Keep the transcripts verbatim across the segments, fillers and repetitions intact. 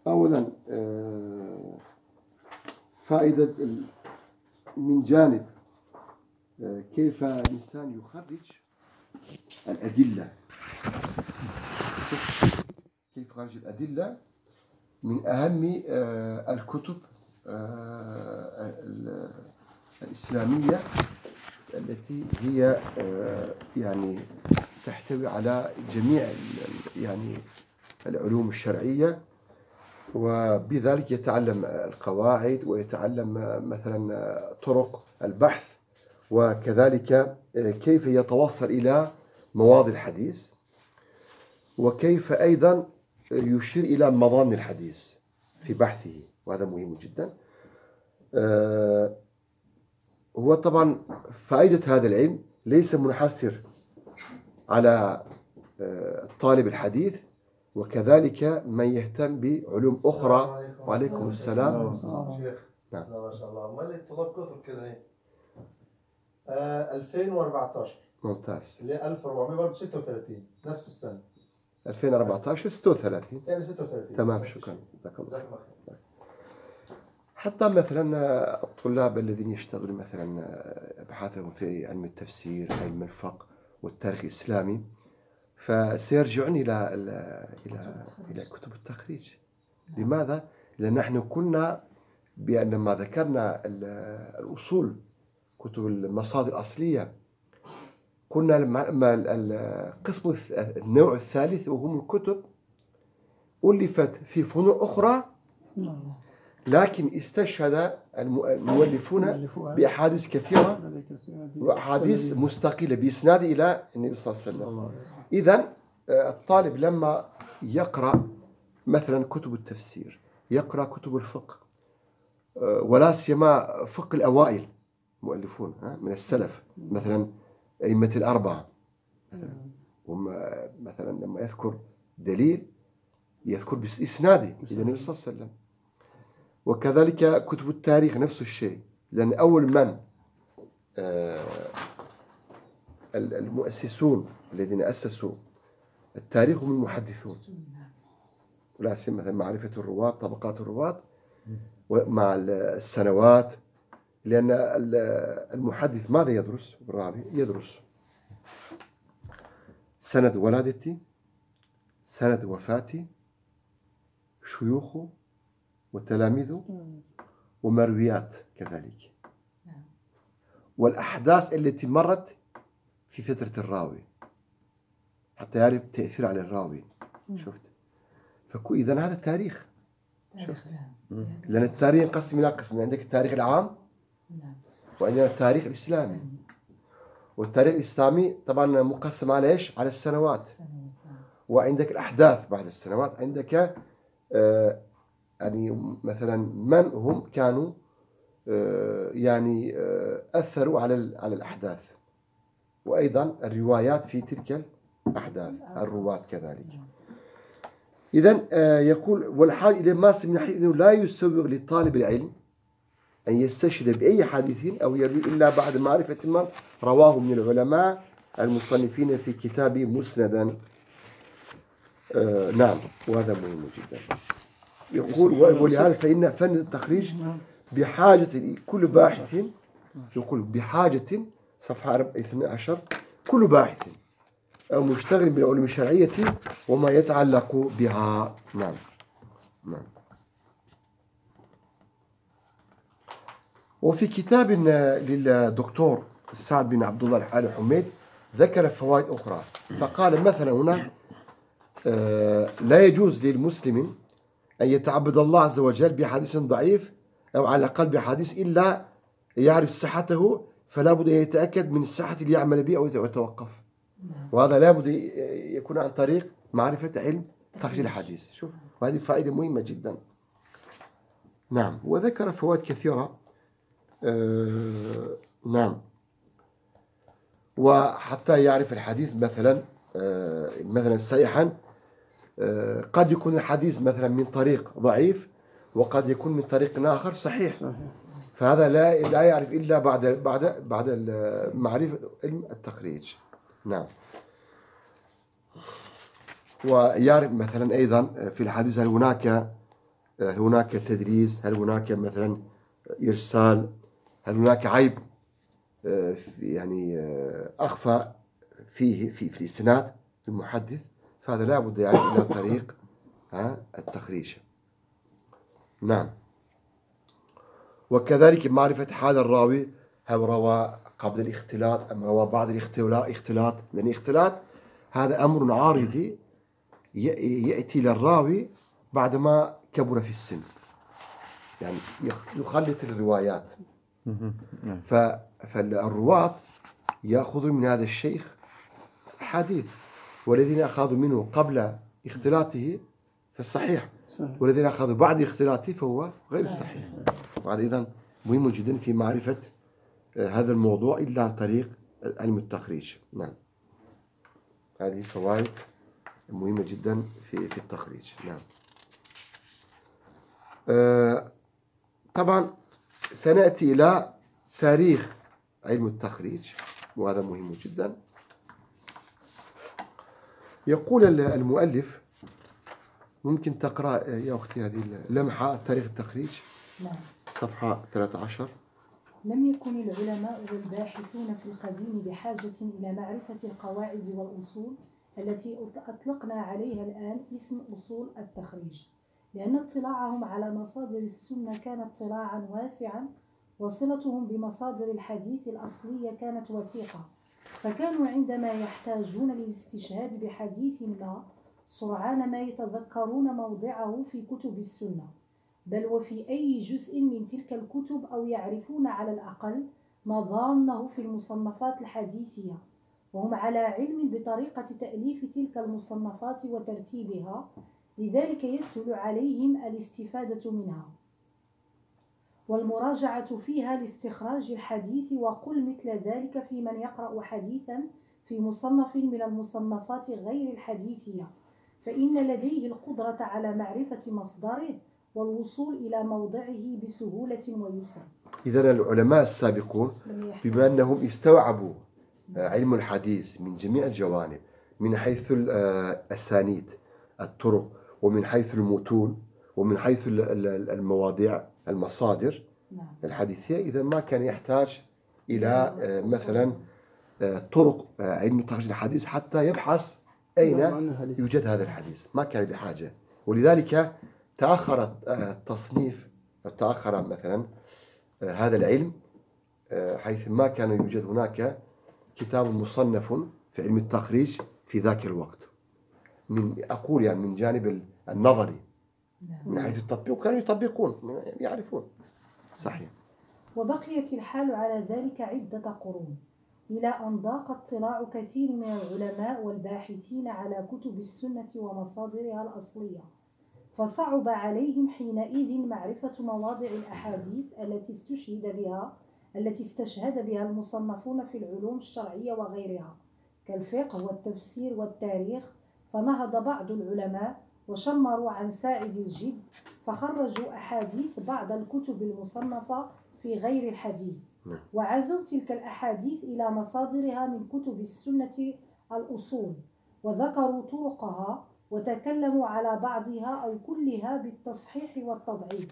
أولا فائدة من جانب كيف الإنسان يخرج الأدلة، كيف يخرج الأدلة من أهم الكتب الإسلامية التي هي يعني تحتوي على جميع يعني العلوم الشرعية، وبذلك يتعلم القواعد ويتعلم مثلا طرق البحث، وكذلك كيف يتوصل إلى مواضع الحديث، وكيف أيضا يشير إلى مظان الحديث في بحثه، وهذا مهم جدا. هو طبعا فائدة هذا العلم ليس منحصر على طالب الحديث، وكذلك من يهتم بعلوم أخرى. وعليكم السلام. شيخ نعم ما شاء الله. مالي الطلاب كثر كذا هيك. ألفين وأربعطعش ممتاز. اللي ألف وأربعمائة وستة وثلاثين نفس السنة. ألفين وأربعطعش ستة وثلاثين يعني ستة وثلاثين. تمام، شكرا. جزاك الله خير. حتى مثلا الطلاب الذين يشتغلون مثلا ابحاثهم في علم التفسير، علم الفقه والتاريخ الإسلامي، فسيرجعون إلى إلى إلى كتب التخريج. لماذا؟ لأن نحن كنا بأن ما ذكرنا الأصول، كتب المصادر الأصلية، كنا القسم النوع الثالث وهم الكتب ألفت في فنون أخرى، لكن استشهد المؤلفون بأحاديث كثيرة وأحاديث مستقلة بإسناد إلى النبي صلى الله عليه وسلم. إذن الطالب لما يقرأ مثلا كتب التفسير، يقرأ كتب الفقه، ولا سيما فقه الأوائل مؤلفون من السلف، مثلا أئمة الأربعة مثلا، هم مثلا لما يذكر دليل يذكر بإسناده إلى النبي صلى الله عليه وسلم. وكذلك كتب التاريخ نفس الشيء، لأن أول من المؤسسون الذين أسسوا التاريخ هم المحدثون، ولا سيما مثلا معرفة الرواة، طبقات الرواة مع السنوات، لأن المحدث ماذا يدرس؟ بالراوي يدرس سند ولادتي، سند وفاتي، شيوخه وتلاميذه، ومرويات كذلك، والأحداث التي مرت في فترة الراوي حتى يعرف تأثير على الراوي. شفت؟ فكو إذن هذا التاريخ. شفت؟ لأن التاريخ ينقسم إلى قسمين، عندك التاريخ العام وعندنا التاريخ الإسلامي. والتاريخ الإسلامي طبعا مقسم على إيش؟ على السنوات. وعندك الأحداث بعد السنوات، عندك آه يعني مثلا من هم كانوا آه يعني آه أثروا على على الأحداث، وأيضا الروايات في تلك الأحداث، الرواة كذلك. إذن آه يقول والحاج إلى ما من حيث أنه لا يسوغ لطالب العلم أن يستشهد بأي حديث أو يروي إلا بعد معرفة ما رواه من العلماء المصنفين في كتاب مسندا. آه نعم، وهذا مهم جدا. يقول ولهذا فإن فن التخريج بحاجة كل باحث، يقول بحاجة صفحة اثني عشر، كل باحث أو مشتغل بالعلوم الشرعية وما يتعلق بها. نعم نعم. وفي كتاب للدكتور سعد بن عبد الله آل حميد ذكر فوائد أخرى، فقال مثلا هنا لا يجوز للمسلم أن يتعبد الله عز وجل بحديث ضعيف أو على الأقل بحديث إلا يعرف صحته، فلا بد أن يتأكد من صحة اللي يعمل به أو يتوقف. وهذا لا بد يكون عن طريق معرفة علم تخريج الحديث. شوف، وهذه فائدة مهمة جدا. نعم. وذكر فوائد كثيرة. آه نعم. وحتى يعرف الحديث مثلا آه مثلا صحيحا، آه قد يكون الحديث مثلا من طريق ضعيف، وقد يكون من طريق آخر صحيح. فهذا لا لا يعرف إلا بعد بعد بعد معرفة علم التخريج. نعم. ويعرف مثلا أيضا في الحديث هل هناك هل هناك تدريس؟ هل هناك مثلا إرسال؟ هل هناك عيب يعني أخفى فيه في في الإسناد المحدث؟ فهذا لا بد يعني إلى طريق التخريج. نعم. وكذلك معرفة حال الراوي، هل روى قبل الاختلاط أم روى بعد الاختلاط؟ لأن الاختلاط هذا أمر عارضي يأتي للراوي بعدما كبر في السن، يعني يخلط الروايات. فالرواة يأخذ من هذا الشيخ حديث، والذين أخذوا منه قبل اختلاطه فالصحيح، والذين أخذوا بعد اختلاطه فهو غير صحيح. وهذا أيضا مهم جدا في معرفة هذا الموضوع إلا عن طريق علم التخريج. نعم، هذه فوائد مهمة جدا في في التخريج. نعم. آه طبعا سنأتي إلى تاريخ علم التخريج، وهذا مهم جدا. يقول المؤلف، ممكن تقرأ يا أختي هذه اللمحة تاريخ التخريج؟ نعم. صفحة ثلاثة عشر. لم يكن العلماء والباحثون في القديم بحاجة إلى معرفة القواعد والأصول التي أطلقنا عليها الآن اسم أصول التخريج، لأن اطلاعهم على مصادر السنة كان اطلاعا واسعا، وصلتهم بمصادر الحديث الأصلية كانت وثيقة، فكانوا عندما يحتاجون للاستشهاد بحديث ما سرعان ما يتذكرون موضعه في كتب السنة، بل وفي أي جزء من تلك الكتب، أو يعرفون على الأقل مظانه في المصنفات الحديثية، وهم على علم بطريقة تأليف تلك المصنفات وترتيبها، لذلك يسهل عليهم الاستفادة منها والمراجعة فيها لاستخراج الحديث. وقل مثل ذلك في من يقرأ حديثا في مصنف من المصنفات غير الحديثية، فإن لديه القدرة على معرفة مصدره والوصول إلى موضعه بسهولة ويسر. إذن العلماء السابقون بما أنهم استوعبوا علم الحديث من جميع الجوانب، من حيث الأسانيد، الطرق، ومن حيث المتون، ومن حيث المواضيع، المصادر الحديثية، إذا ما كان يحتاج إلى مثلا طرق علم تخريج الحديث حتى يبحث أين يوجد هذا الحديث، ما كان بحاجة. ولذلك تأخر التصنيف، تأخر مثلا هذا العلم، حيث ما كان يوجد هناك كتاب مصنف في علم التخريج في ذاك الوقت، من أقول يعني من جانب النظري، من حيث التطبيق كانوا يطبقون يعرفون. صحيح. وبقيت الحال على ذلك عدة قرون، إلى أن ضاق اطلاع كثير من العلماء والباحثين على كتب السنة ومصادرها الأصلية، فصعب عليهم حينئذ معرفة مواضع الأحاديث التي استشهد بها التي استشهد بها المصنفون في العلوم الشرعية وغيرها كالفقه والتفسير والتاريخ. فنهض بعض العلماء وشمروا عن ساعد الجد، فخرجوا أحاديث بعض الكتب المصنفة في غير الحديث، وعزوا تلك الأحاديث إلى مصادرها من كتب السنة الأصول، وذكروا طرقها وتكلموا على بعضها أو كلها بالتصحيح والتضعيف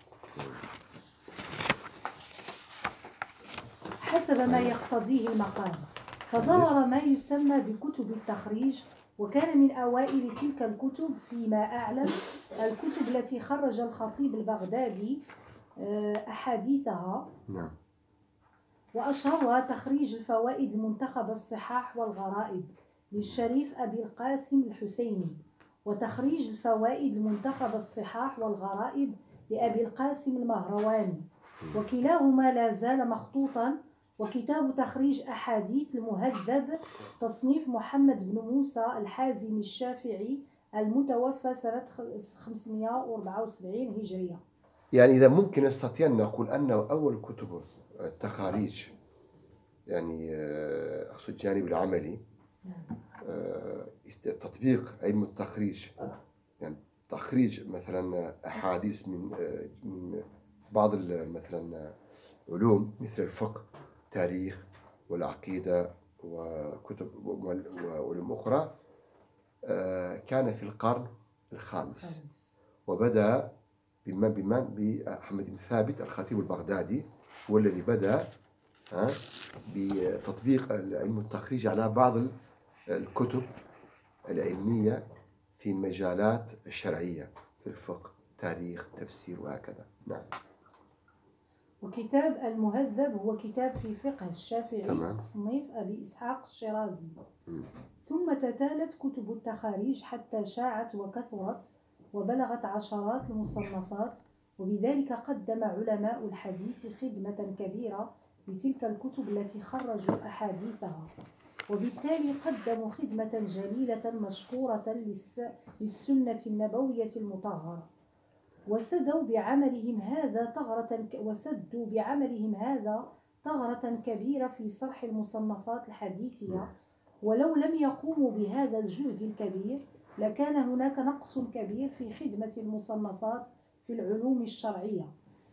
حسب ما يقتضيه المقام، فظهر ما يسمى بكتب التخريج. وكان من أوائل تلك الكتب فيما أعلم الكتب التي خرج الخطيب البغدادي أحاديثها، وأشهرها تخريج الفوائد المنتخب الصحاح والغرائب للشريف أبي القاسم الحسيني، وتخريج الفوائد المنتخب الصحاح والغرائب لأبي القاسم المهرواني، وكلاهما لا زال مخطوطا. وكتاب تخريج أحاديث المهذب تصنيف محمد بن موسى الحازمي الشافعي المتوفى سنة خمسمائة وأربعة وسبعين هجرية. يعني إذا ممكن نستطيع أن نقول أنه أول كتب التخاريج، يعني أقصد الجانب العملي، تطبيق علم التخريج، يعني تخريج مثلا أحاديث من من بعض مثلا علوم مثل الفقه، التاريخ، والعقيدة، وكتب وعلوم أخرى، كان في القرن الخامس، وبدأ بما بما بأحمد بن ثابت الخطيب البغدادي، هو الذي بدأ بتطبيق علم التخريج على بعض الكتب العلمية في مجالات الشرعية، في الفقه، تاريخ، تفسير وهكذا. نعم. وكتاب المهذب هو كتاب في فقه الشافعي، تمام. تصنيف أبي إسحاق الشيرازي. م. ثم تتالت كتب التخاريج حتى شاعت وكثرت وبلغت عشرات المصنفات، وبذلك قدم علماء الحديث خدمة كبيرة لتلك الكتب التي خرجوا أحاديثها، وبالتالي قدموا خدمة جليلة مشكورة للسنة النبوية المطهرة، وسدوا بعملهم هذا ثغرة وسدوا بعملهم هذا ثغرة كبيرة في صرح المصنفات الحديثية. ولو لم يقوموا بهذا الجهد الكبير لكان هناك نقص كبير في خدمة المصنفات في العلوم الشرعية.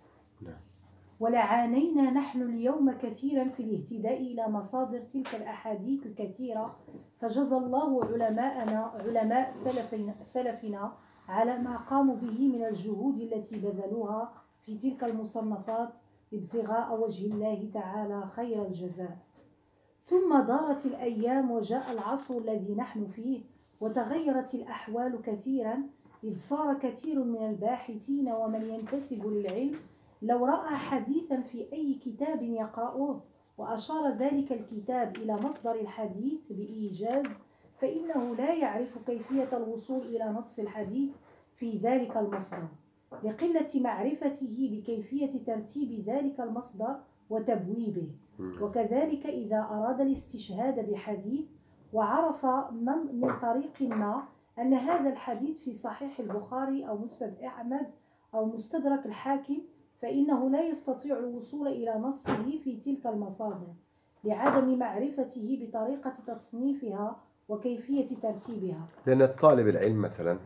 ولعانينا نحن اليوم كثيرا في الاهتداء إلى مصادر تلك الأحاديث الكثيرة، فجزى الله علماءنا علماء سلفنا, سلفنا على ما قاموا به من الجهود التي بذلوها في تلك المصنفات ابتغاء وجه الله تعالى خير الجزاء. ثم دارت الأيام وجاء العصر الذي نحن فيه، وتغيرت الأحوال كثيرا، إذ صار كثير من الباحثين ومن ينتسب للعلم لو رأى حديثا في أي كتاب يقرأه وأشار ذلك الكتاب إلى مصدر الحديث بإيجاز، فإنه لا يعرف كيفية الوصول إلى نص الحديث في ذلك المصدر لقلة معرفته بكيفية ترتيب ذلك المصدر وتبويبه. وكذلك إذا أراد الاستشهاد بحديث وعرف من من طريق ما أن هذا الحديث في صحيح البخاري أو مسند أحمد أو مستدرك الحاكم، فإنه لا يستطيع الوصول إلى نصه في تلك المصادر لعدم معرفته بطريقة تصنيفها وكيفية ترتيبها. لأن الطالب العلم مثلا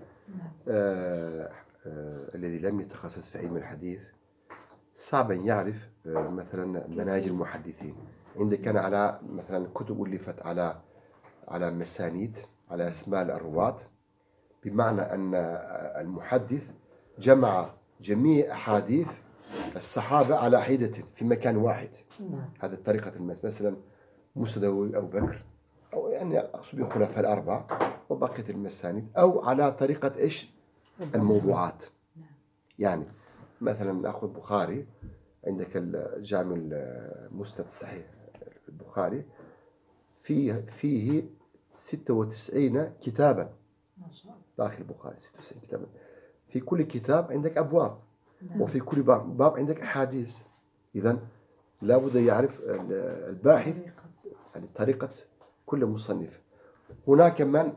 آه آه الذي لم يتخصص في علم الحديث صعب أن يعرف آه مثلا مناهج المحدثين. عندما كان على مثلا كتب ألفت على على مسانيد، على أسماء الرواة، بمعنى أن المحدث جمع جميع أحاديث الصحابة على حدة في مكان واحد. هذا طريقة مثلا مسند أبو بكر، أو يعني أقصد بالخلفاء الأربعة وبقية المسانيد، أو على طريقة إيش الموضوعات. يعني مثلا نأخذ بخاري، عندك الجامع المسند الصحيح البخاري فيه فيه ستة وتسعين كتابا داخل البخاري، ستة وتسعين كتابا. في كل كتاب عندك أبواب، وفي كل باب عندك أحاديث. إذن لابد يعرف الباحث يعني طريقة كل مصنف. هناك من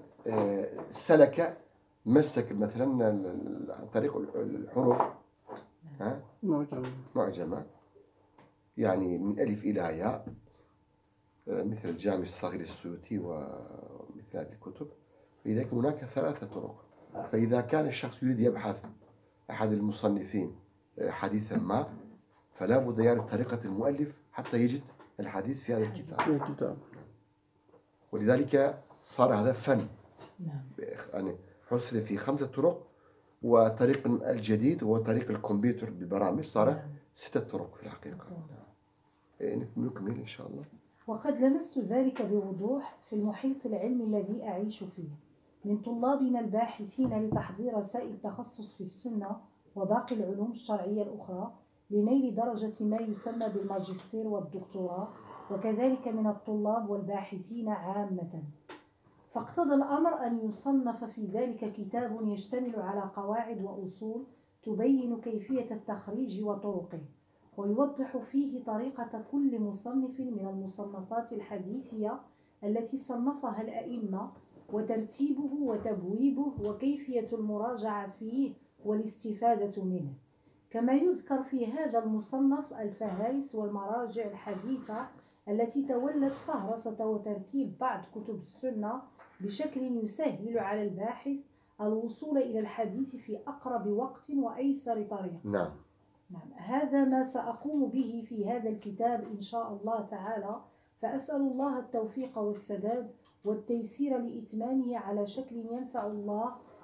سلك مسك مثلا عن طريق الحروف معجمة، يعني من ألف إلى ياء، مثل الجامع الصغير السيوطي ومثل هذه الكتب. لذلك هناك ثلاثة طرق. فإذا كان الشخص يريد يبحث أحد المصنفين حديثا ما، فلا بد يعرف طريقة المؤلف حتى يجد الحديث في هذا الكتاب. ولذلك صار هذا فن، يعني حصل في خمسة طرق، وطريق الجديد هو طريق الكمبيوتر بالبرامج صار ستة طرق في الحقيقة. نكمل إن شاء الله. وقد لمست ذلك بوضوح في المحيط العلمي الذي أعيش فيه من طلابنا الباحثين لتحضير رسائل التخصص في السنة وباقي العلوم الشرعية الأخرى لنيل درجة ما يسمى بالماجستير والدكتوراه، وكذلك من الطلاب والباحثين عامة. فاقتضى الأمر أن يصنف في ذلك كتاب يشتمل على قواعد وأصول تبين كيفية التخريج وطرقه، ويوضح فيه طريقة كل مصنف من المصنفات الحديثية التي صنفها الأئمة، وترتيبه وتبويبه وكيفية المراجعة فيه والاستفادة منه. كما يذكر في هذا المصنف الفهارس والمراجع الحديثة التي تولت فهرسة وترتيب بعض كتب السنة بشكل يسهل على الباحث الوصول إلى الحديث في أقرب وقت وأيسر طريق. نعم. نعم. هذا ما سأقوم به في هذا الكتاب إن شاء الله تعالى، فأسأل الله التوفيق والسداد والتيسير لإتمامه على شكل ينفع الله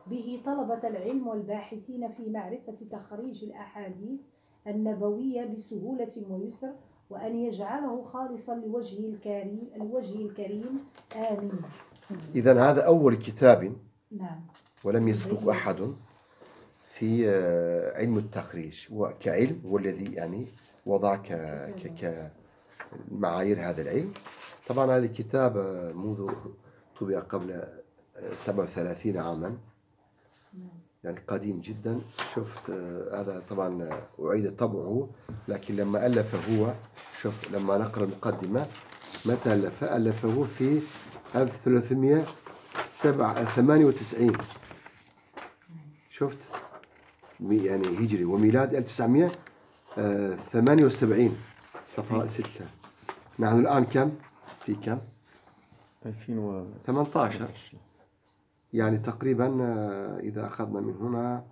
به طلبة العلم والباحثين في معرفة تخريج الأحاديث النبوية بسهولة ويسر، وأن يجعله خالصا لوجهه الكريم الوجه الكريم آمين. إذا هذا أول كتاب نعم. ولم يسبق أحد في علم التخريج وكعلم، والذي يعني وضع ك ك كمعايير هذا العلم. طبعا هذا الكتاب منذ طبع قبل سبعة وثلاثين عاما، يعني قديم جدا. شفت هذا طبعا أعيد طبعه، لكن لما ألفه هو، شوف لما نقرأ المقدمة متى ألف؟ ألفه في ألف وثلاثمئة وثمانية وتسعين، شفت يعني هجري، وميلاد ألف وتسعمئة وثمانية وسبعين، صفحة ستة. نحن الآن كم؟ في كم؟ ألفين وثمانية عشر، يعني تقريبا إذا أخذنا من هنا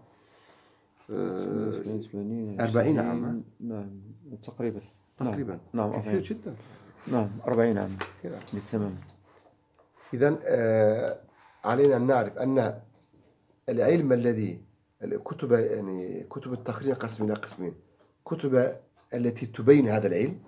أربعين عاما. نعم تقريبا. تقريبا نعم كثير جدا. نعم أربعين عاما بالتمام. إذن علينا أن نعرف أن العلم الذي الكتب، يعني كتب التخريج قسمين قسمين: كتب التي تبين هذا العلم،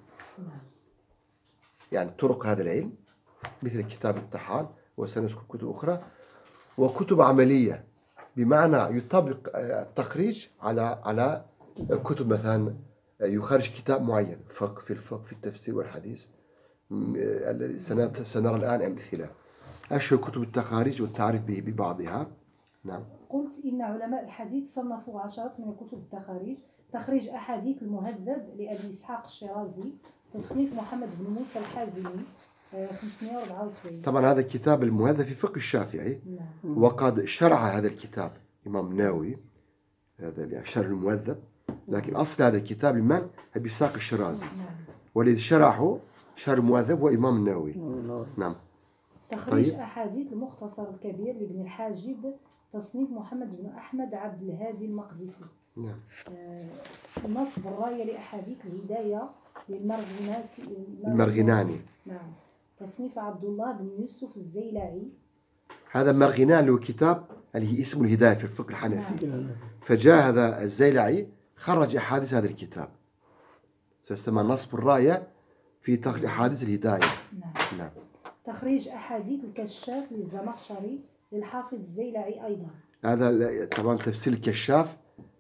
يعني طرق هذا العلم، مثل كتاب الطحان وسنذكر كتب أخرى، وكتب عملية بمعنى يطبق التخريج على على كتب، مثلا يخرج كتاب معين فقه في الفقه في التفسير والحديث الذي سنرى الآن أمثلة. أشهر كتب التخاريج والتعريف به ببعضها. نعم. قلت إن علماء الحديث صنفوا عشرات من كتب التخاريج: تخريج أحاديث المهذب لأبي إسحاق الشيرازي، تصنيف محمد بن موسى الحازمي خمسمئة وأربعة وسبعين. طبعا هذا الكتاب المهذب في فقه الشافعي. نعم. وقد شرع هذا الكتاب إمام النووي، هذا اللي شرع المهذب، لكن أصل هذا الكتاب لمن؟ أبي إسحاق الشيرازي. نعم. والذي شرعه شرع المهذب هو إمام النووي. نعم. تخريج طيب. أحاديث المختصر الكبير لابن الحاجب، تصنيف محمد بن أحمد عبد الهادي المقدسي. نعم. آه نصب الراية لأحاديث الهداية للمرغناتي المرغناني. نعم. تصنيف عبد الله بن يوسف الزيلعي. هذا مرغنان له كتاب اللي هي اسمه الهداية في الفقه الحنفي. نعم. فجاء هذا الزيلعي خرج أحاديث هذا الكتاب، فسمى نصب الراية في تخريج أحاديث الهداية. نعم. نعم. تخريج أحاديث الكشاف للزمخشري للحافظ الزيلعي أيضا. هذا طبعا تفسير الكشاف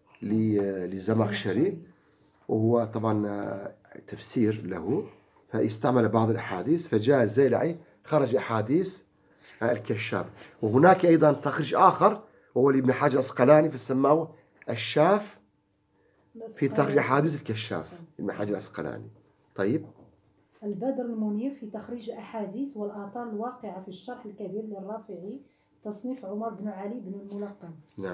للزمخشري، وهو طبعا تفسير له، فاستعمل بعض الأحاديث، فجاء الزيلعي خرج أحاديث الكشاف. وهناك أيضا تخريج آخر وهو لابن حجر العسقلاني، فسماه الشاف في تخريج أحاديث الكشاف، ابن حجر العسقلاني. طيب. البدر المنير في تخريج أحاديث والآثار الواقعة في الشرح الكبير للرافعي، تصنيف عمر بن علي بن الملقن. نعم.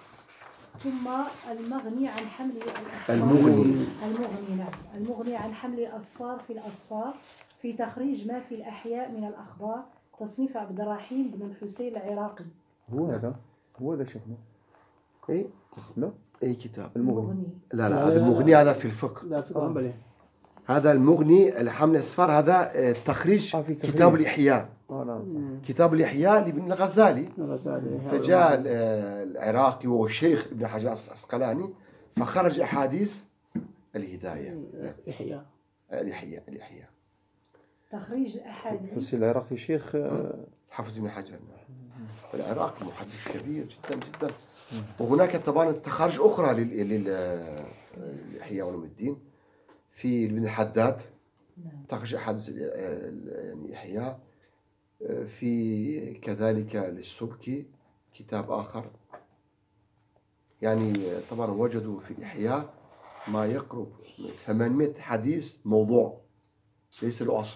ثم المغني عن حمل الأسفار. المغني. المغني نعم. المغني عن حمل الأسفار في الأسفار في تخريج ما في الأحياء من الأخبار، تصنيف عبد الرحيم بن الحسين العراقي. هو هذا هو هذا شيخنا. اي لا اي كتاب المغني. لا لا هذا المغني هذا في الفقه. لا في آه. هذا المغني الحمل الأسفار هذا تخريج آه كتاب الإحياء. آه كتاب الإحياء لابن الغزالي. الغزالي. فجاء العراقي وهو الشيخ ابن حجر العسقلاني فخرج أحاديث الهداية. الإحياء. الإحياء الإحياء. تخريج أحاديث. بس العراقي شيخ حافظ ابن حجر العراقي محدث كبير جدا جدا. وهناك طبعا تخارج أخرى للإحياء علوم الدين في ابن الحداد، تخرج أحاديث يعني إحياء. في كذلك للسبكي كتاب آخر، يعني طبعا وجدوا في الإحياء ما يقرب من ثمانمئة حديث موضوع ليس له أصل.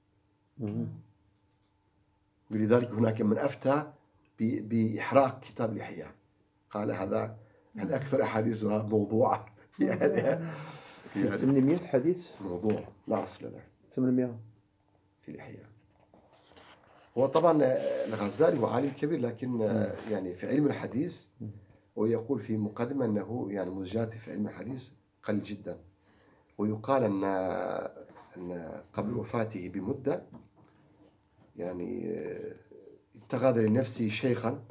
ولذلك هناك من أفتى بإحراق كتاب الإحياء، قال هذا يعني أكثر أحاديثها موضوعة. يعني ثمانمئة حديث موضوع لا أصل له. ثمانمئة في الإحياء. هو طبعا الغزالي هو عالم كبير، لكن يعني في علم الحديث ويقول في مقدمة أنه يعني منجاته في علم الحديث قليل جدا. ويقال أن أن قبل وفاته بمدة يعني اتخذ لنفسه شيخا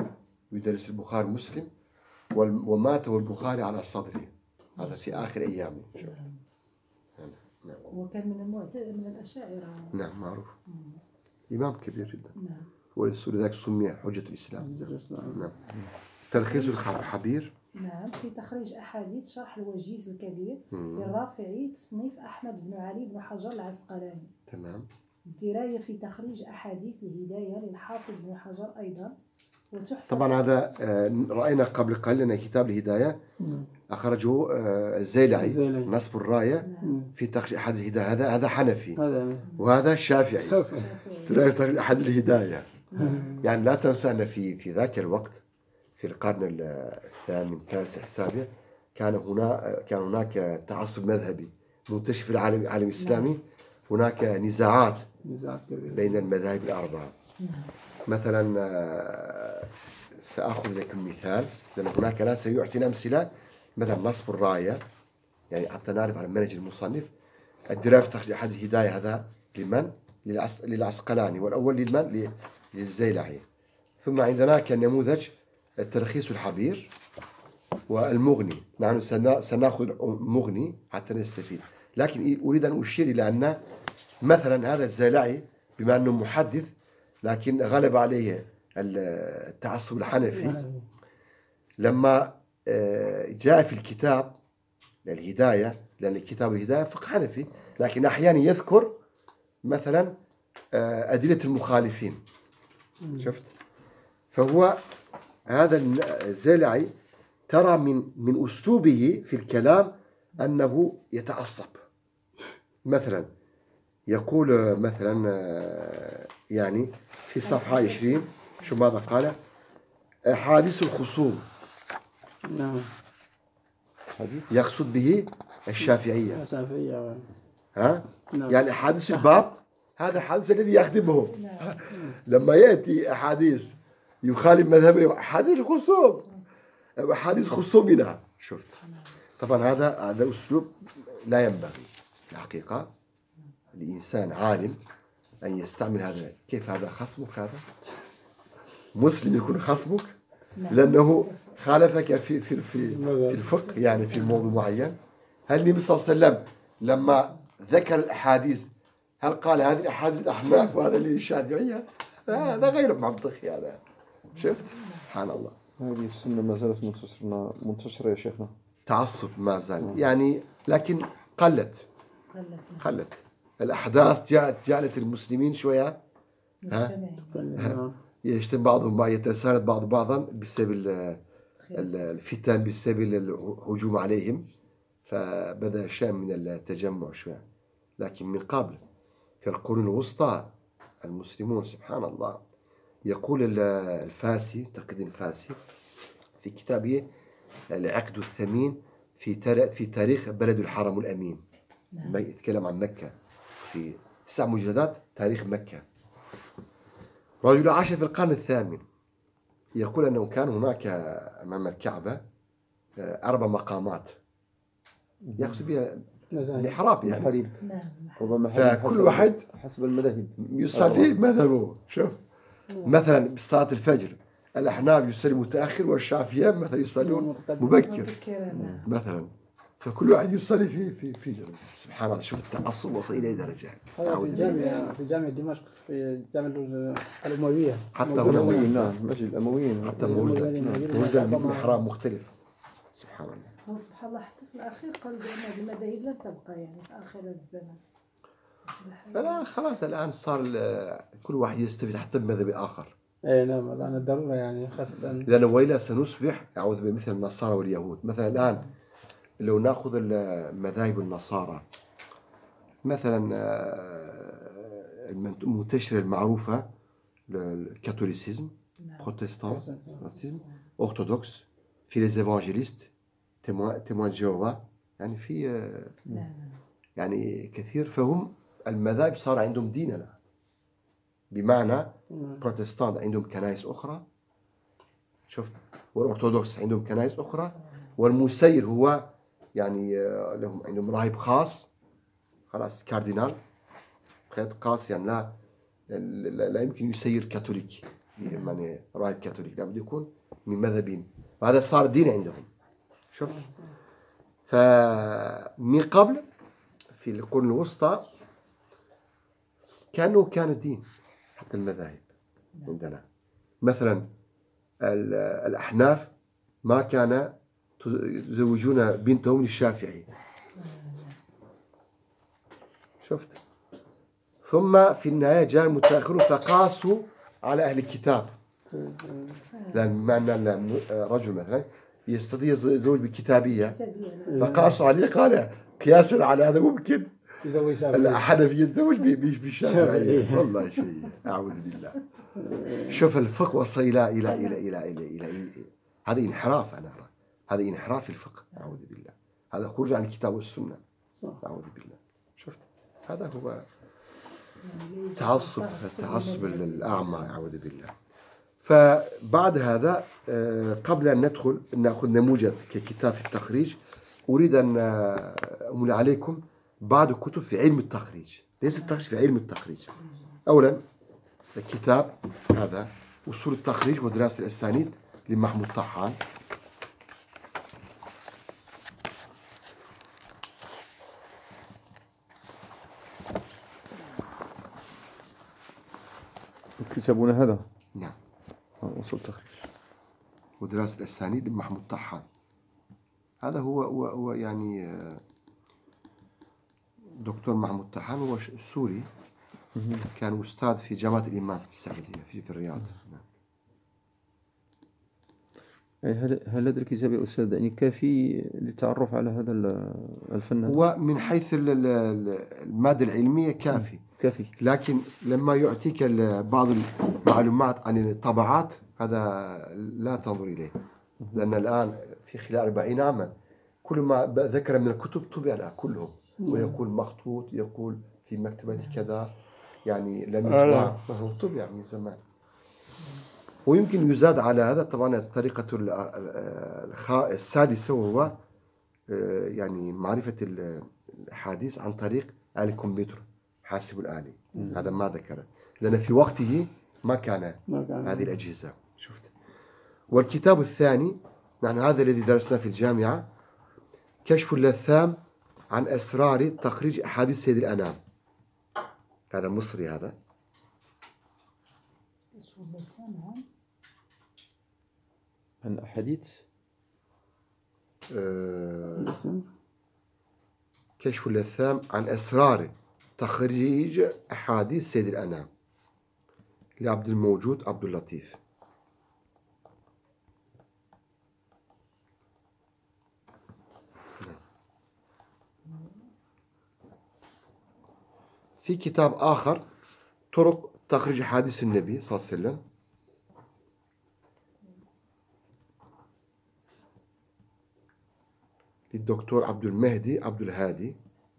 ويدرس البخاري ومسلم، وال- ومات والبخاري على صدره. هذا في آخر أيامه. نعم. نعم. هو كان من المعت... من الأشاعرة. نعم معروف. مم. إمام كبير جدا. نعم. ولذلك سمي حجة الإسلام. نعم. تلخيص الحبير. نعم. في تخريج أحاديث شرح الوجيز الكبير مم. للرافعي تصنيف أحمد بن علي بن حجر العسقلاني. تمام. الدراية في تخريج أحاديث الهداية للحافظ بن حجر أيضا. وتحفة. طبعا هذا آه، رأينا قبل قليل أن كتاب الهداية أخرجه آه، الزيلعي الزيلعي. نصب الراية نعم. في تخريج أحاديث الهداية. هذا هذا حنفي هذا وهذا شافعي. شوف تلاقي تخريج أحاديث الهداية. يعني لا تنسى أن في في ذاك الوقت في القرن الثامن التاسع السابع كان هنا كان هناك تعصب مذهبي منتشر في العالم العالم الإسلامي. هناك نزاعات نزاع كبير. بين المذاهب الأربعة. نعم. مثلا آه، سأخذ لكم مثال، لأن هناك ناس سيعطينا أمثلة. مثلا نصب الراية، يعني حتى نعرف على منهج المصنف. الدراية في تخريج أحاديث الهداية هذا لمن؟ للعس... للعسقلاني، والأول لمن؟ ل- للزيلعي. ثم عندنا كنموذج التلخيص الحبير والمغني. نحن سنا- سنأخذ مغني حتى نستفيد، لكن أريد أن أشير إلى أن مثلا هذا الزيلعي بما أنه محدث لكن غلب عليه التعصب الحنفي، لما آه، جاء في الكتاب الهداية، لأن الكتاب الهداية فقه حنفي، لكن أحيانا يذكر مثلا آه، أدلة المخالفين. شفت؟ فهو هذا الزيلعي ترى من من أسلوبه في الكلام أنه يتعصب. مثلا يقول مثلا آه، يعني في صفحة عشرين شو ماذا قال؟ أحاديث الخصوم نعم. حديث يقصد به الشافعية. شافعية. ها؟ نعم. يعني حديث الباب هذا الحديث الذي يخدمه. نعم. لما يأتي أحاديث يخالف مذهبه، أحاديث الخصوم، أحاديث خصومنا. شفت؟ طبعا هذا هذا أسلوب لا ينبغي الحقيقة لإنسان عالم أن يستعمل هذا. كيف هذا خصمك؟ هذا مسلم يكون خصمك نعم. لأنه خالفك في في في, في الفقه، يعني في موضوع معين. هل النبي صلى الله عليه وسلم لما ذكر الأحاديث هل قال هذه الأحاديث الأحناف وهذا للشافعية؟ هذا غير منطقي هذا. شفت؟ سبحان الله. هذه السنة ما زالت منتشرة منتشرة يا شيخنا. تعصب ما زال يعني، لكن قلت قلت. قلت الأحداث جاءت جعلت المسلمين شوية مجتمعين. يجتمع بعضهم مع يتساند بعض بعضا بسبب ال- ال- الفتن، بسبب الهجوم عليهم، فبدأ شيء من التجمع شوية. لكن من قبل في القرون الوسطى المسلمون سبحان الله. يقول ال- الفاسي تقي الدين الفاسي في كتابه العقد الثمين في تار- في تاريخ بلد الحرم الأمين، نعم. ما يتكلم عن مكة في تسع مجلدات تاريخ مكة. رجل عاش في القرن الثامن يقول أنه كان هناك أمام الكعبة أربع مقامات يقصد بها محراب يعني. محاريب. نعم. ربما فكل حسب- واحد حسب المذاهب. يصلي مذهبه. شوف مثلا بصلاة الفجر الأحناف يصلي متأخر والشافعية مثلا يصلون مبكر مبكرا. نعم. مثلا. فكل واحد يصلي في في في جنب. سبحان الله. شوف التعصب وصل إلى درجة. هذا في جامع في جامع دمشق في جامع الأموية. حتى الأمويين هنا نعم مسجد الأمويين. حتى مولد مولد محراب مختلف. سبحان الله. هو سبحان الله حتى في الأخير قال بأن المذاهب لن تبقى يعني في آخر الزمن. سبحان الله. الآن خلاص الآن صار ال- كل واحد يستفيد حتى بمذهب آخر، اي نعم الآن الضرورة يعني خاصة. لأن وإلا سنصبح أعوذ بالله مثل النصارى واليهود. مثلا الآن لو نأخذ المذاهب النصارى مثلا آه، المنتشرة المعروفة الكاثوليسيزم، نعم. بروتستانتيزم، أرثوذكس، في les évangélistes، témoins témoins de Jéhovah، يعني في آه، نعم. يعني كثير. فهم المذاهب صار عندهم دين الآن، بمعنى بروتستانت عندهم كنائس أخرى، شفت، والأرثوذكس عندهم كنائس أخرى، والمسير هو يعني آه، لهم عندهم راهب خاص خلاص كاردينال قيد خاص، يعني لا لا, لا يمكن يسير كاثوليكي يعني راهب كاثوليك لابد يكون من مذهبين، وهذا صار دين عندهم. شوف، فمن قبل في القرون الوسطى كانوا كان الدين حتى المذاهب عندنا. مثلا الأحناف ما كان يزوجون بنتهم للشافعي. شفت؟ ثم في النهاية جاء المتأخرون فقاسوا على أهل الكتاب، لأن معنى رجل مثلا يستطيع الزوج بالكتابية فقاسوا عليه، قال قياسا على هذا ممكن الحنفي يتزوج بالشافعية. والله شيء أعوذ بالله. شوف الفقه وصل إلى إلى إلى إلى إلى إلى, إلى هذا انحراف. أنا أرى هذا انحراف في الفقه. أعوذ بالله، هذا خروج عن الكتاب والسنة. أعوذ بالله. شفت، هذا هو تعصب التعصب الأعمى. أعوذ بالله. فبعد هذا قبل أن ندخل نأخذ نموذج ككتاب في التخريج، أريد أن أملي عليكم بعض الكتب في علم التخريج، ليس التخريج، في علم التخريج. أولا الكتاب هذا أصول التخريج ودراسة الأسانيد لمحمود طحان. كتابنا هذا نعم، أصول التخريج ودراسة الأسانيد لمحمود طحان. هذا هو هو, هو يعني دكتور محمود طحان هو سوري، كان أستاذ في جامعة الإمام في السعودية في, في الرياض. هل هل هذا الكتاب يا أستاذ يعني كافي للتعرف على هذا الفن؟ هو من حيث المادة العلمية كافي كافي، لكن لما يعطيك بعض المعلومات عن الطبعات هذا لا تنظر إليه، لأن الآن في خلال أربعين عاما كل ما ذكر من الكتب طبع الآن كلهم، ويقول مخطوط، يقول في مكتبة كذا، يعني لم يطبع وهو طبع من زمان. ويمكن يزاد على هذا طبعا الطريقة السادسة، وهو يعني معرفة الأحاديث عن طريق آل الكمبيوتر، حاسب الآلي. هذا ما ذكره، لأن في وقته ما كان, ما كان هذه الأجهزة. شفت. والكتاب الثاني نحن هذا الذي درسناه في الجامعة، كشف اللثام عن أسرار تخريج أحاديث سيد الأنام. هذا مصري. هذا عن أحاديث أه كشف اللثام عن أسرار تخريج أحاديث سيد الأنام لعبد الموجود عبد اللطيف. في كتاب آخر طرق تخريج أحاديث النبي صلى الله عليه وسلم للدكتور عبد المهدي عبد الهادي.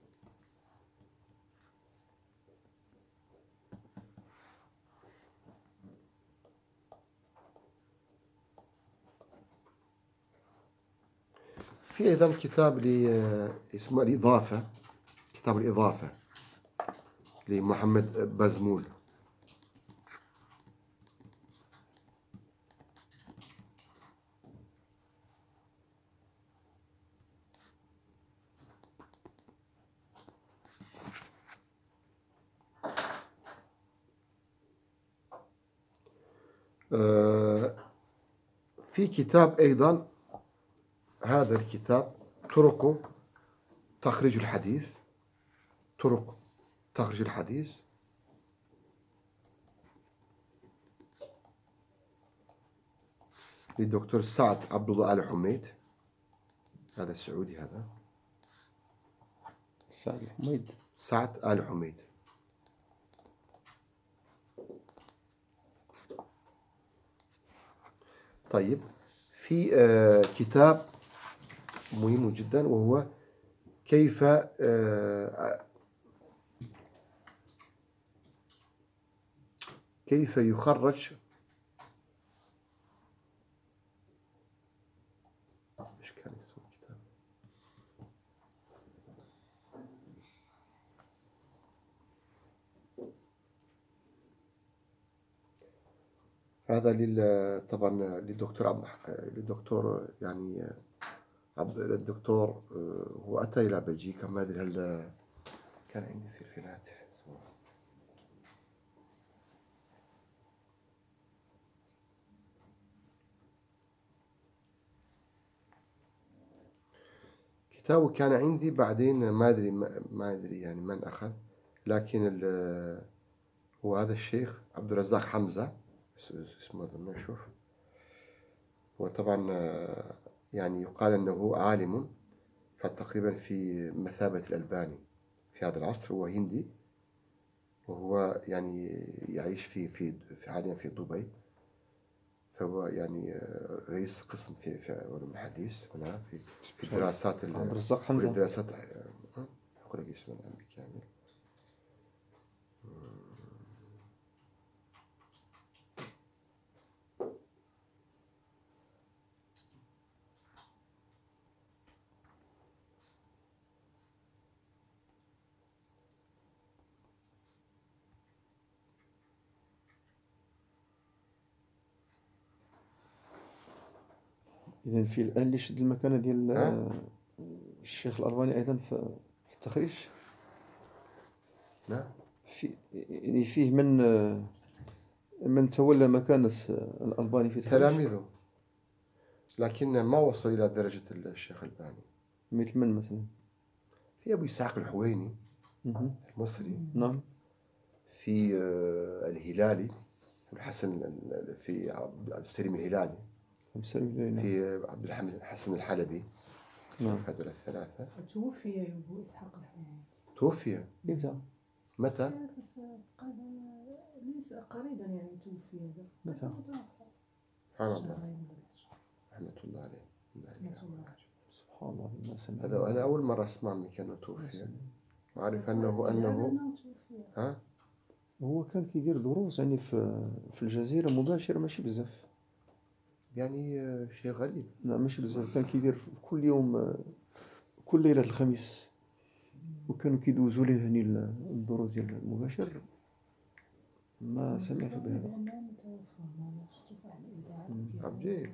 في أيضا كتاب اسمه الإضافة، كتاب الإضافة لمحمد بازمول. في كتاب أيضا، هذا الكتاب طرق تخريج الحديث، طرق تخريج الحديث للدكتور سعد عبد الله آل حميد. هذا السعودي، هذا سعد الحميد، سعد آل حميد. طيب، في آه كتاب مهم جدا، وهو كيف آه كيف يخرج ايش كان اسمه الكتاب؟ هذا لل طبعا للدكتور عبد للدكتور يعني عبد الدكتور هو أتى إلى بلجيكا، ما أدري هل كان عندي في الفيلات. كتابه كان عندي بعدين ما أدري ما أدري يعني من أخذ، لكن هو هذا الشيخ عبد الرزاق حمزة اسمه أظن نشوف. وطبعا يعني يقال أنه عالم فتقريبا في مثابة الألباني في هذا العصر. هو هندي، وهو يعني يعيش في في حاليا في دبي. فهو يعني رئيس قسم في في علوم الحديث هنا في في دراسات عبد الرزاق حمزة. دراسات أقول لك اسمه بالكامل. إذا في الآن اللي شد المكانة ديال ها؟ الشيخ الألباني أيضا في في التخريج. نعم. في يعني فيه من من تولى مكانة الألباني في التخريج. تلاميذه، لكن ما وصل إلى درجة الشيخ الألباني. مثل من مثلا؟ في أبو إسحاق الحويني مهم. المصري، نعم. في آه، الهلالي الحسن، في عبد السليم الهلالي، نعم. في عبد الحميد الحسن الحلبي. نعم. هذول الثلاثة. توفي أبو إسحاق الحويني. توفي إمتى؟ متى؟ ليس قريبا يعني توفي هذا. متى؟ سبحان الله، رحمة الله عليه. سبحان الله. ما سمع. هذا أنا أول مرة أسمع من كأنه توفي. أعرف أنه أنه ها. هو كان كيدير دروس يعني في في الجزيرة مباشرة، ماشي بزاف يعني شيء غريب. لا ماشي بزاف. كان كيدير كل يوم كل ليلة الخميس، وكانوا كيدوزوا ليه هني الدروس ديال المباشر. ما سمعت بهذا. عجيب.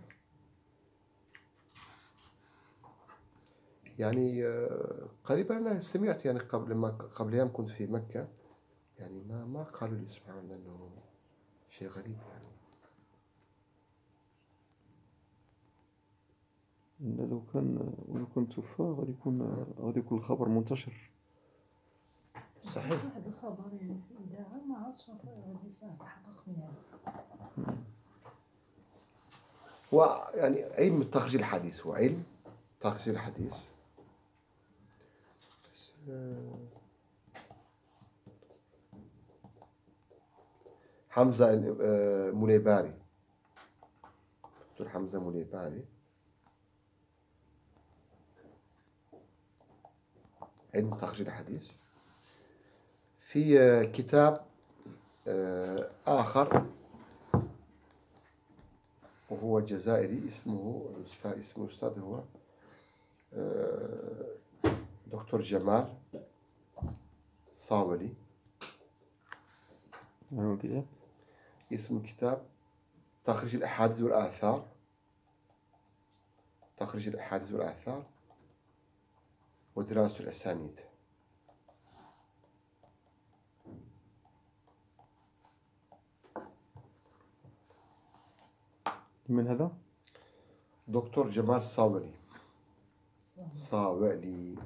يعني قريبا أنا سمعت يعني قبل ما قبل أيام كنت في مكة، يعني ما ما قالوا لي سبحان الله إنه شيء غريب يعني. لو كان لو كان توفى غادي يكون غادي يكون الخبر منتشر. صحيح. واحد الخبر يعني في الإذاعة ما عرفتش غادي يتحقق من هذا. هو يعني علم التخريج الحديث، هو علم تخريج الحديث. حمزة موليباري، دكتور حمزة موليباري، علم تخريج الحديث. في كتاب آخر وهو جزائري، اسمه اسمه أستاذ هو دكتور جمال صاولي. اسم الكتاب تخريج الأحاديث والآثار، تخريج الأحاديث والآثار ودراسة الأسانيد. من هذا؟ دكتور جمال صاولي. صاولي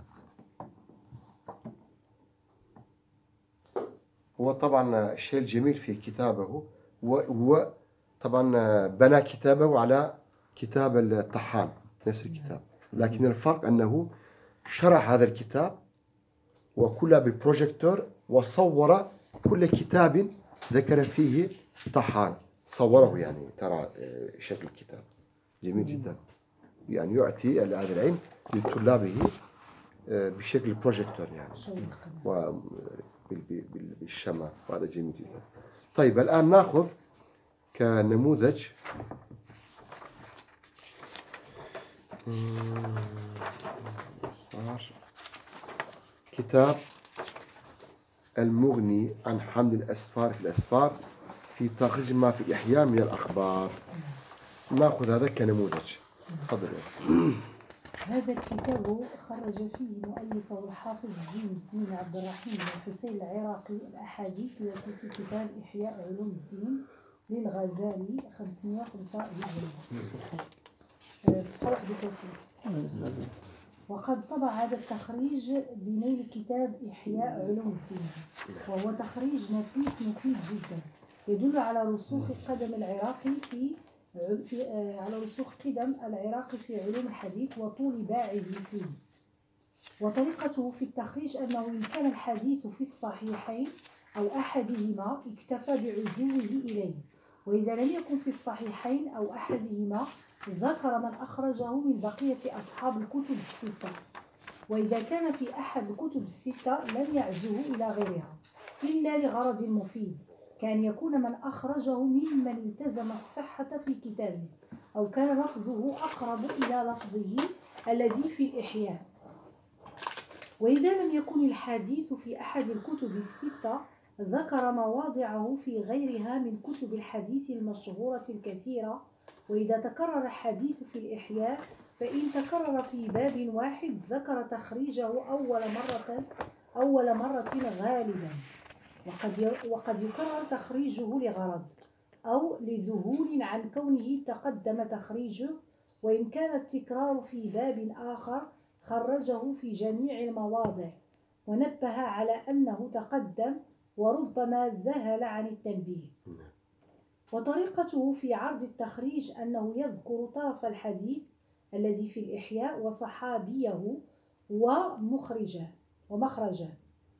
هو طبعا الشيء الجميل في كتابه، هو طبعا بنى كتابه على كتاب الطحان نفس الكتاب، لكن الفرق أنه شرح هذا الكتاب وكله ببروجيكتور، وصور كل كتاب ذكر فيه طحان، صوره يعني ترى شكل الكتاب جميل جدا، يعني يعطي هذا العلم لطلابه بشكل بروجيكتور يعني وبالشمع، وهذا جميل جدا. طيب الآن نأخذ كنموذج كتاب المغني عن حمل الأسفار في الأسفار في تخريج ما في إحياء من الأخبار. نأخذ هذا كنموذج. تفضل. هذا الكتاب خرج فيه مؤلفه الحافظ زين الدين عبد الرحيم بن حسين العراقي الأحاديث التي في كتاب إحياء علوم الدين للغزالي خمسمائة وخمسة هجرية. صفحة واحد وثلاثين. وقد طبع هذا التخريج بنيل كتاب إحياء علوم الدين، وهو تخريج نفيس مفيد جدا يدل على رسوخ قدم العراقي في في على رسوخ قدم العراقي في علوم الحديث وطول باعه فيه. وطريقته في التخريج أنه إن كان الحديث في الصحيحين أو أحدهما اكتفى بعزوه إليه، وإذا لم يكن في الصحيحين أو أحدهما ذكر من أخرجه من بقية أصحاب الكتب الستة، وإذا كان في أحد الكتب الستة لم يعزوه إلى غيرها إلا لغرض مفيد، كان يكون من أخرجه ممن التزم الصحة في كتابه أو كان لفظه أقرب إلى لفظه الذي في الإحياء. وإذا لم يكن الحديث في أحد الكتب الستة ذكر مواضعه في غيرها من كتب الحديث المشهورة الكثيرة. وإذا تكرر الحديث في الإحياء فإن تكرر في باب واحد ذكر تخريجه أول مرة أول مرة غالبا، وقد وقد يكرر تخريجه لغرض أو لذهول عن كونه تقدم تخريجه، وإن كان التكرار في باب آخر خرجه في جميع المواضع ونبه على أنه تقدم وربما ذهل عن التنبيه. وطريقته في عرض التخريج أنه يذكر طرف الحديث الذي في الإحياء وصحابيه ومخرجه ومخرجه،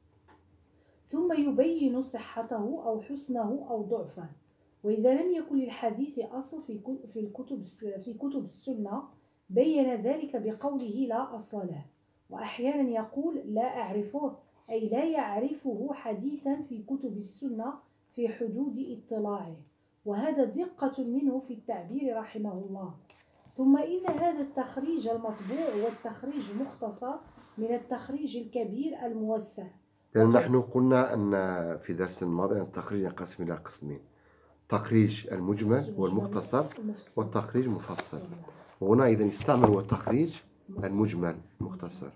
ثم يبين صحته أو حسنه أو ضعفه. وإذا لم يكن للحديث أصل في الكتب في كتب السنة بين ذلك بقوله لا أصل له، وأحيانا يقول لا أعرفه، أي لا يعرفه حديثا في كتب السنة في حدود اطلاعه، وهذا دقة منه في التعبير رحمه الله. ثم إن هذا التخريج المطبوع والتخريج مختصر من التخريج الكبير الموسع. يعني نحن قلنا أن في درس الماضي أن التخريج ينقسم إلى قسمين: تخريج المجمل والمختصر والتخريج المفصل. وهنا إذا استعمل هو التخريج المجمل المختصر.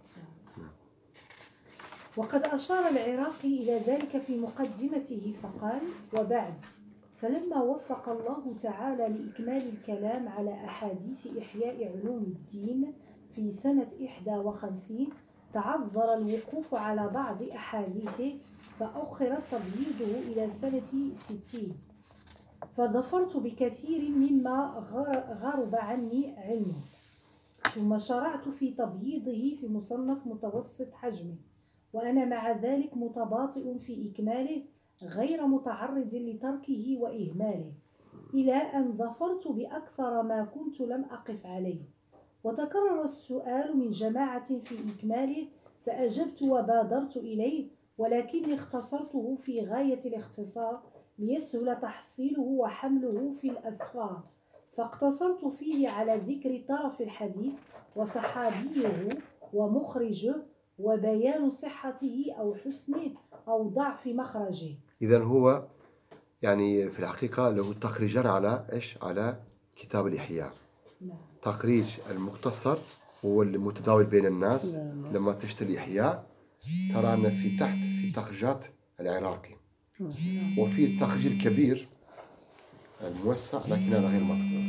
وقد أشار العراقي إلى ذلك في مقدمته فقال: وبعد، فلما وفق الله تعالى لإكمال الكلام على أحاديث إحياء علوم الدين في سنة إحدى وخمسين تعذر الوقوف على بعض أحاديثه فأخر تبييضه إلى سنة ستين، فظفرت بكثير مما غرب عني علمه، ثم شرعت في تبييضه في مصنف متوسط حجمه، وأنا مع ذلك متباطئ في إكماله غير متعرض لتركه وإهماله، إلى أن ظفرت بأكثر ما كنت لم أقف عليه. وتكرر السؤال من جماعة في إكماله فأجبت وبادرت إليه، ولكني اختصرته في غاية الاختصار ليسهل تحصيله وحمله في الأسفار، فاقتصرت فيه على ذكر طرف الحديث وصحابيه ومخرجه وبيان صحته أو حسنه أو ضعف مخرجه. إذن هو يعني في الحقيقة له تخريجان على إيش؟ على كتاب الإحياء. نعم. تخريج المختصر هو المتداول بين الناس. لما تشتري الإحياء ترى أن في تحت في تخريجات العراقي، وفي التخريج الكبير الموسع لكن هذا غير مطبوع.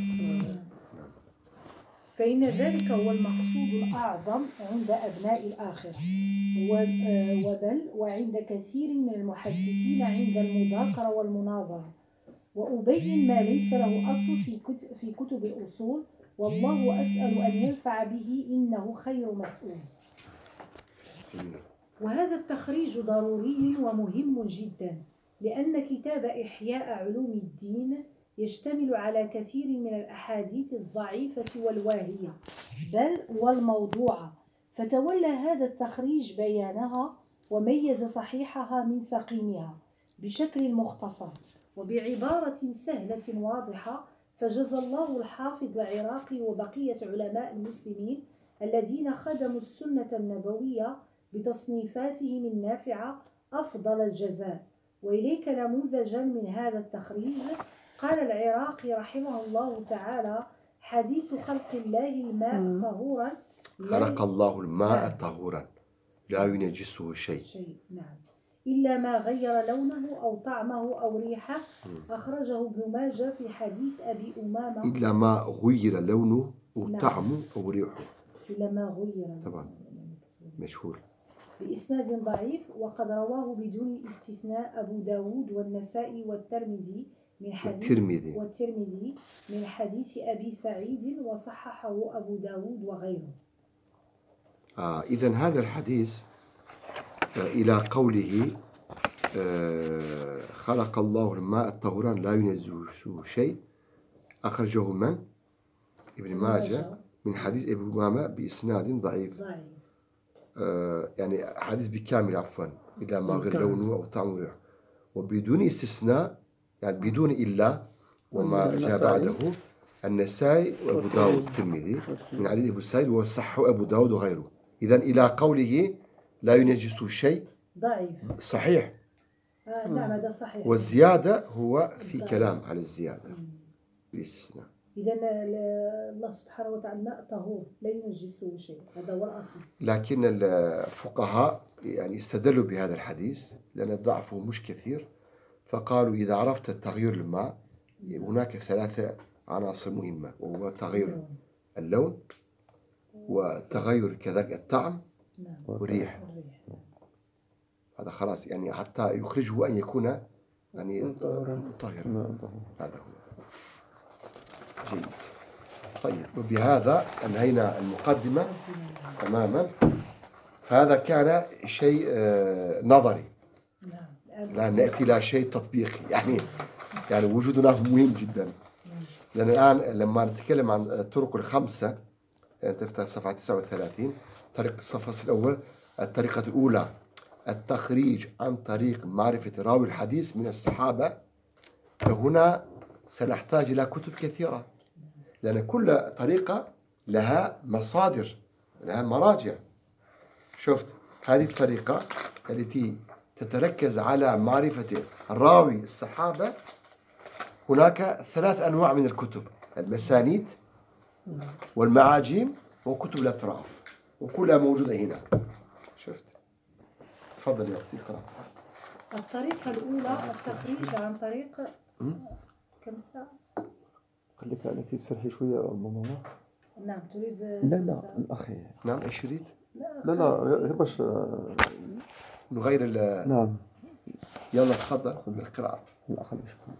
فإن ذلك هو المقصود الأعظم عند أبناء الآخرة، وبل وعند كثير من المحدثين عند المذاكرة والمناظرة. وأبين ما ليس له أصل في كتب الأصول، والله أسأل أن ينفع به إنه خير مسؤول. وهذا التخريج ضروري ومهم جدا، لأن كتاب إحياء علوم الدين يشتمل على كثير من الأحاديث الضعيفة والواهية بل والموضوعة، فتولى هذا التخريج بيانها وميز صحيحها من سقيمها بشكل مختصر وبعبارة سهلة واضحة. فجزى الله الحافظ العراقي وبقية علماء المسلمين الذين خدموا السنة النبوية بتصنيفاتهم النافعة أفضل الجزاء، وإليك نموذجا من هذا التخريج. قال العراقي رحمه الله تعالى: حديث خلق الله الماء طهورا خلق الله الماء نعم. طهورا لا ينجسه شيء شيء نعم إلا ما غير لونه أو طعمه أو ريحه. أخرجه ابن ماجه في حديث أبي أمامة. إلا ما غير لونه أو نعم. طعمه أو ريحه. إلا ما غير طبعا مشهور. بإسناد ضعيف، وقد رواه بدون استثناء أبو داود والنسائي والترمذي من حديث الترمذي والترمذي من حديث أبي سعيد، وصححه أبو داود وغيره. آه إذن هذا الحديث آه إلى قوله آه خلق الله الماء طهورا لا ينجسه شيء، أخرجه من؟ ابن ماجه من حديث أبي أمامة بإسناد ضعيف. ضعيف. آه يعني حديث بكامل عفوا إلا ما غير لونه أو طعمه ريحه، وبدون استثناء يعني بدون إلا وما جاء بعده النسائي وأبو داود والترمذي من حديث أبو سعيد وصححه أبو داود وغيره. إذن إلى قوله لا ينجسه شيء ضعيف صحيح. آه نعم هذا صحيح. والزيادة هو في كلام على الزيادة بالاستثناء. إذا الله سبحانه وتعالى الماء طهور لا ينجسه شيء، هذا هو الأصل. لكن الفقهاء يعني استدلوا بهذا الحديث لأن ضعفه مش كثير، فقالوا إذا عرفت تغيير الماء هناك ثلاثة عناصر مهمة، وهو تغير اللون وتغير كذلك الطعم والريح. هذا خلاص يعني حتى يخرجه أن يكون يعني طاهرا. هذا هو جيد. طيب وبهذا انهينا المقدمة تماما. فهذا كان شيء نظري. الآن نأتي إلى شيء تطبيقي، يعني يعني وجودنا مهم جدا. لأن الآن لما نتكلم عن الطرق الخمسة تفتح صفحة تسعة وثلاثين، طريق الصف الأول الطريقة الأولى التخريج عن طريق معرفة راوي الحديث من الصحابة. فهنا سنحتاج إلى كتب كثيرة، لأن كل طريقة لها مصادر لها مراجع. شفت هذه الطريقة التي تتركز على معرفة راوي الصحابة، هناك ثلاث أنواع من الكتب: المسانيد والمعاجم وكتب الأطراف، وكلها موجودة هنا. شفت؟ تفضل يا أختي اقرأ. الطريقة الأولى التخريج عن طريق كم ساعة؟ خليك عليك يسرحي شوية ماما. نعم تريد؟ لا لا الأخي. نعم ايش يريد؟ لا لا غير باش نغير ال نعم. يلا تفضل بالقراءة. الأخ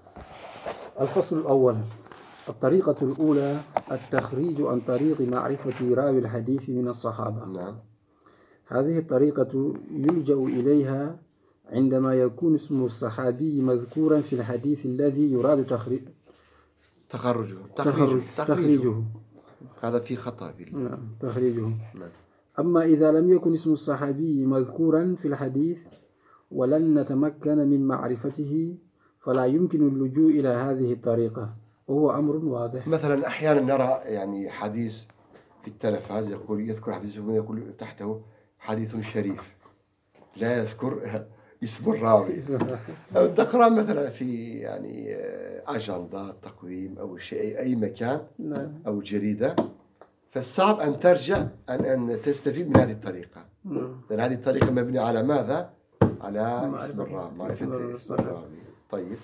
الفصل الأول: الطريقة الأولى التخريج عن طريق معرفة راوي الحديث من الصحابة. نعم. هذه الطريقة يلجأ إليها عندما يكون اسم الصحابي مذكورا في الحديث الذي يراد تخريج تخرجه تخرج تخريجه. هذا في خطأ في نعم تخريجه. نعم. أما إذا لم يكن اسم الصحابي مذكورا في الحديث ولن نتمكن من معرفته، فلا يمكن اللجوء إلى هذه الطريقة، وهو أمر واضح. مثلا أحيانا نرى يعني حديث في التلفاز يقول يذكر حديث يقول تحته حديث شريف، لا يذكر اسم الراوي. أو تقرأ مثلا في يعني أجندة تقويم أو شيء أي مكان أو جريدة، فالصعب أن ترجع أن أن تستفيد من هذه الطريقة، لأن هذه الطريقة مبنية على ماذا؟ على اسم الراوي، معرفة اسم الراوي. طيب.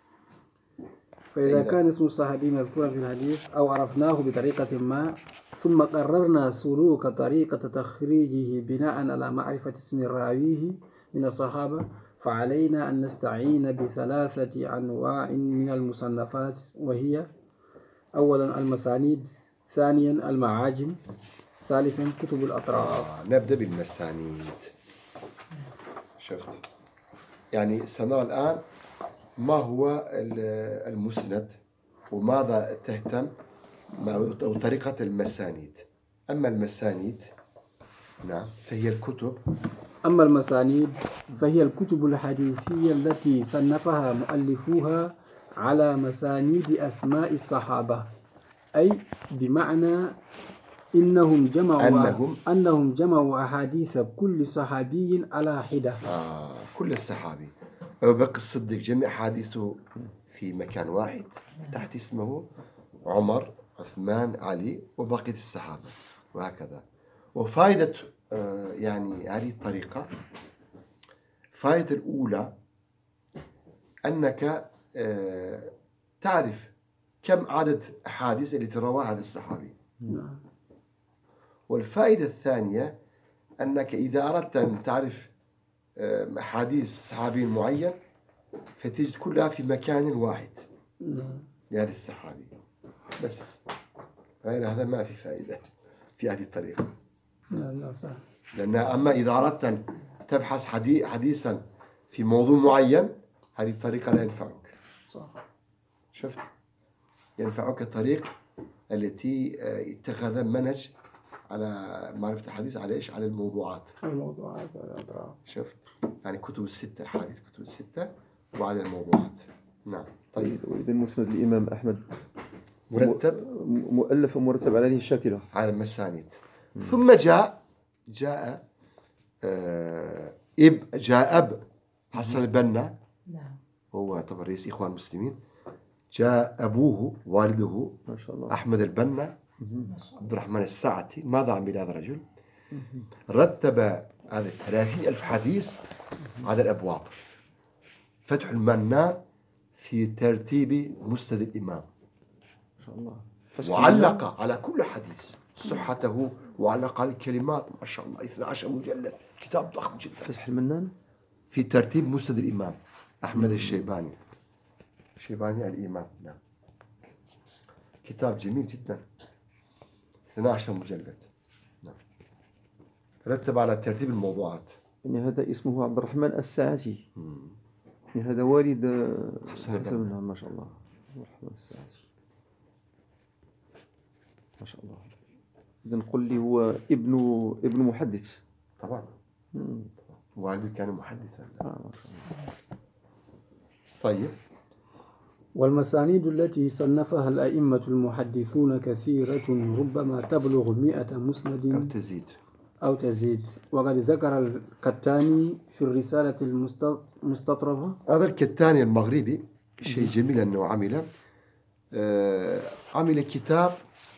فإذا كان اسم الصحابي مذكورا في الحديث أو عرفناه بطريقة ما، ثم قررنا سلوك طريقة تخريجه بناء على معرفة اسم راويه من الصحابة، فعلينا أن نستعين بثلاثة أنواع من المصنفات، وهي: أولا المسانيد، ثانيا المعاجم، ثالثا كتب الأطراف. آه نبدأ بالمسانيد. شفت؟ يعني سنرى الآن ما هو المسند وماذا تهتم أو طريقة المسانيد. أما المسانيد نعم فهي الكتب أما المسانيد فهي الكتب الحديثية التي صنفها مؤلفوها على مسانيد أسماء الصحابة، أي بمعنى إنهم جمعوا أنهم, أنهم جمعوا أحاديث كل صحابي على حدة. آه كل الصحابي أبو بكر الصديق جميع أحاديثه في مكان واحد تحت اسمه عمر، عثمان، علي وبقية الصحابة وهكذا. وفائدة آه، يعني هذه الطريقة، فائدة الأولى أنك آه، تعرف كم عدد أحاديث اللي تروى هذا الصحابي. نعم. والفائدة الثانية أنك إذا أردت أن تعرف آه، أحاديث صحابي معين فتجد كلها في مكان واحد نعم. لهذا الصحابي بس. غير هذا ما في فائدة في هذه الطريقة. نعم. نعم. صح. لأن أما إذا أردت أن تبحث حديث حديثا في موضوع معين هذه الطريقة لا ينفعك. صح. شفت؟ ينفعك الطريق التي اتخذ منهج على معرفة الحديث على إيش؟ على الموضوعات. الموضوعات والأطراف. شفت؟ يعني كتب الستة، حديث كتب الستة وبعد الموضوعات. نعم. طيب. وإذا مسند الإمام أحمد مرتب مؤلف ومرتب على هذه الشاكلة على المسانيد. ثم جاء جاء آه اب جاء أب حسن البنا، نعم. هو طبعا رئيس إخوان المسلمين. جاء أبوه والده ما شاء الله أحمد البنا ما شاء الله. عبد الرحمن الساعتي. ماذا عمل هذا الرجل؟ رتب هذا ثلاثين ألف حديث على الأبواب. فتح المنان في ترتيب مسند الإمام، ما شاء الله. وعلق على كل حديث صحته وعلق على الكلمات. ما شاء الله اثنا عشر مجلد، كتاب ضخم جدا. فتح المنان في ترتيب مسند الإمام أحمد الشيباني، الشيباني الإمام. نعم. كتاب جميل جدا، اثنا عشر مجلد. نعم. رتب على ترتيب الموضوعات. يعني هذا اسمه عبد الرحمن الساعتي، يعني هذا والد حسن حسن البنا. ما شاء الله. عبد الرحمن الساعتي ما شاء الله. إذا نقول لي هو ابن ابن محدث طبعا. مم. والدي كان محدثا. آه ما شاء الله. طيب. والمسانيد التي صنفها الأئمة المحدثون كثيرة، ربما تبلغ مئة أو مسند تزيد. أو تزيد. وقد ذكر الكتاني في الرسالة المستطرفة. هذا الكتاني المغربي شيء جميل أنه عمل آه عمل كتاب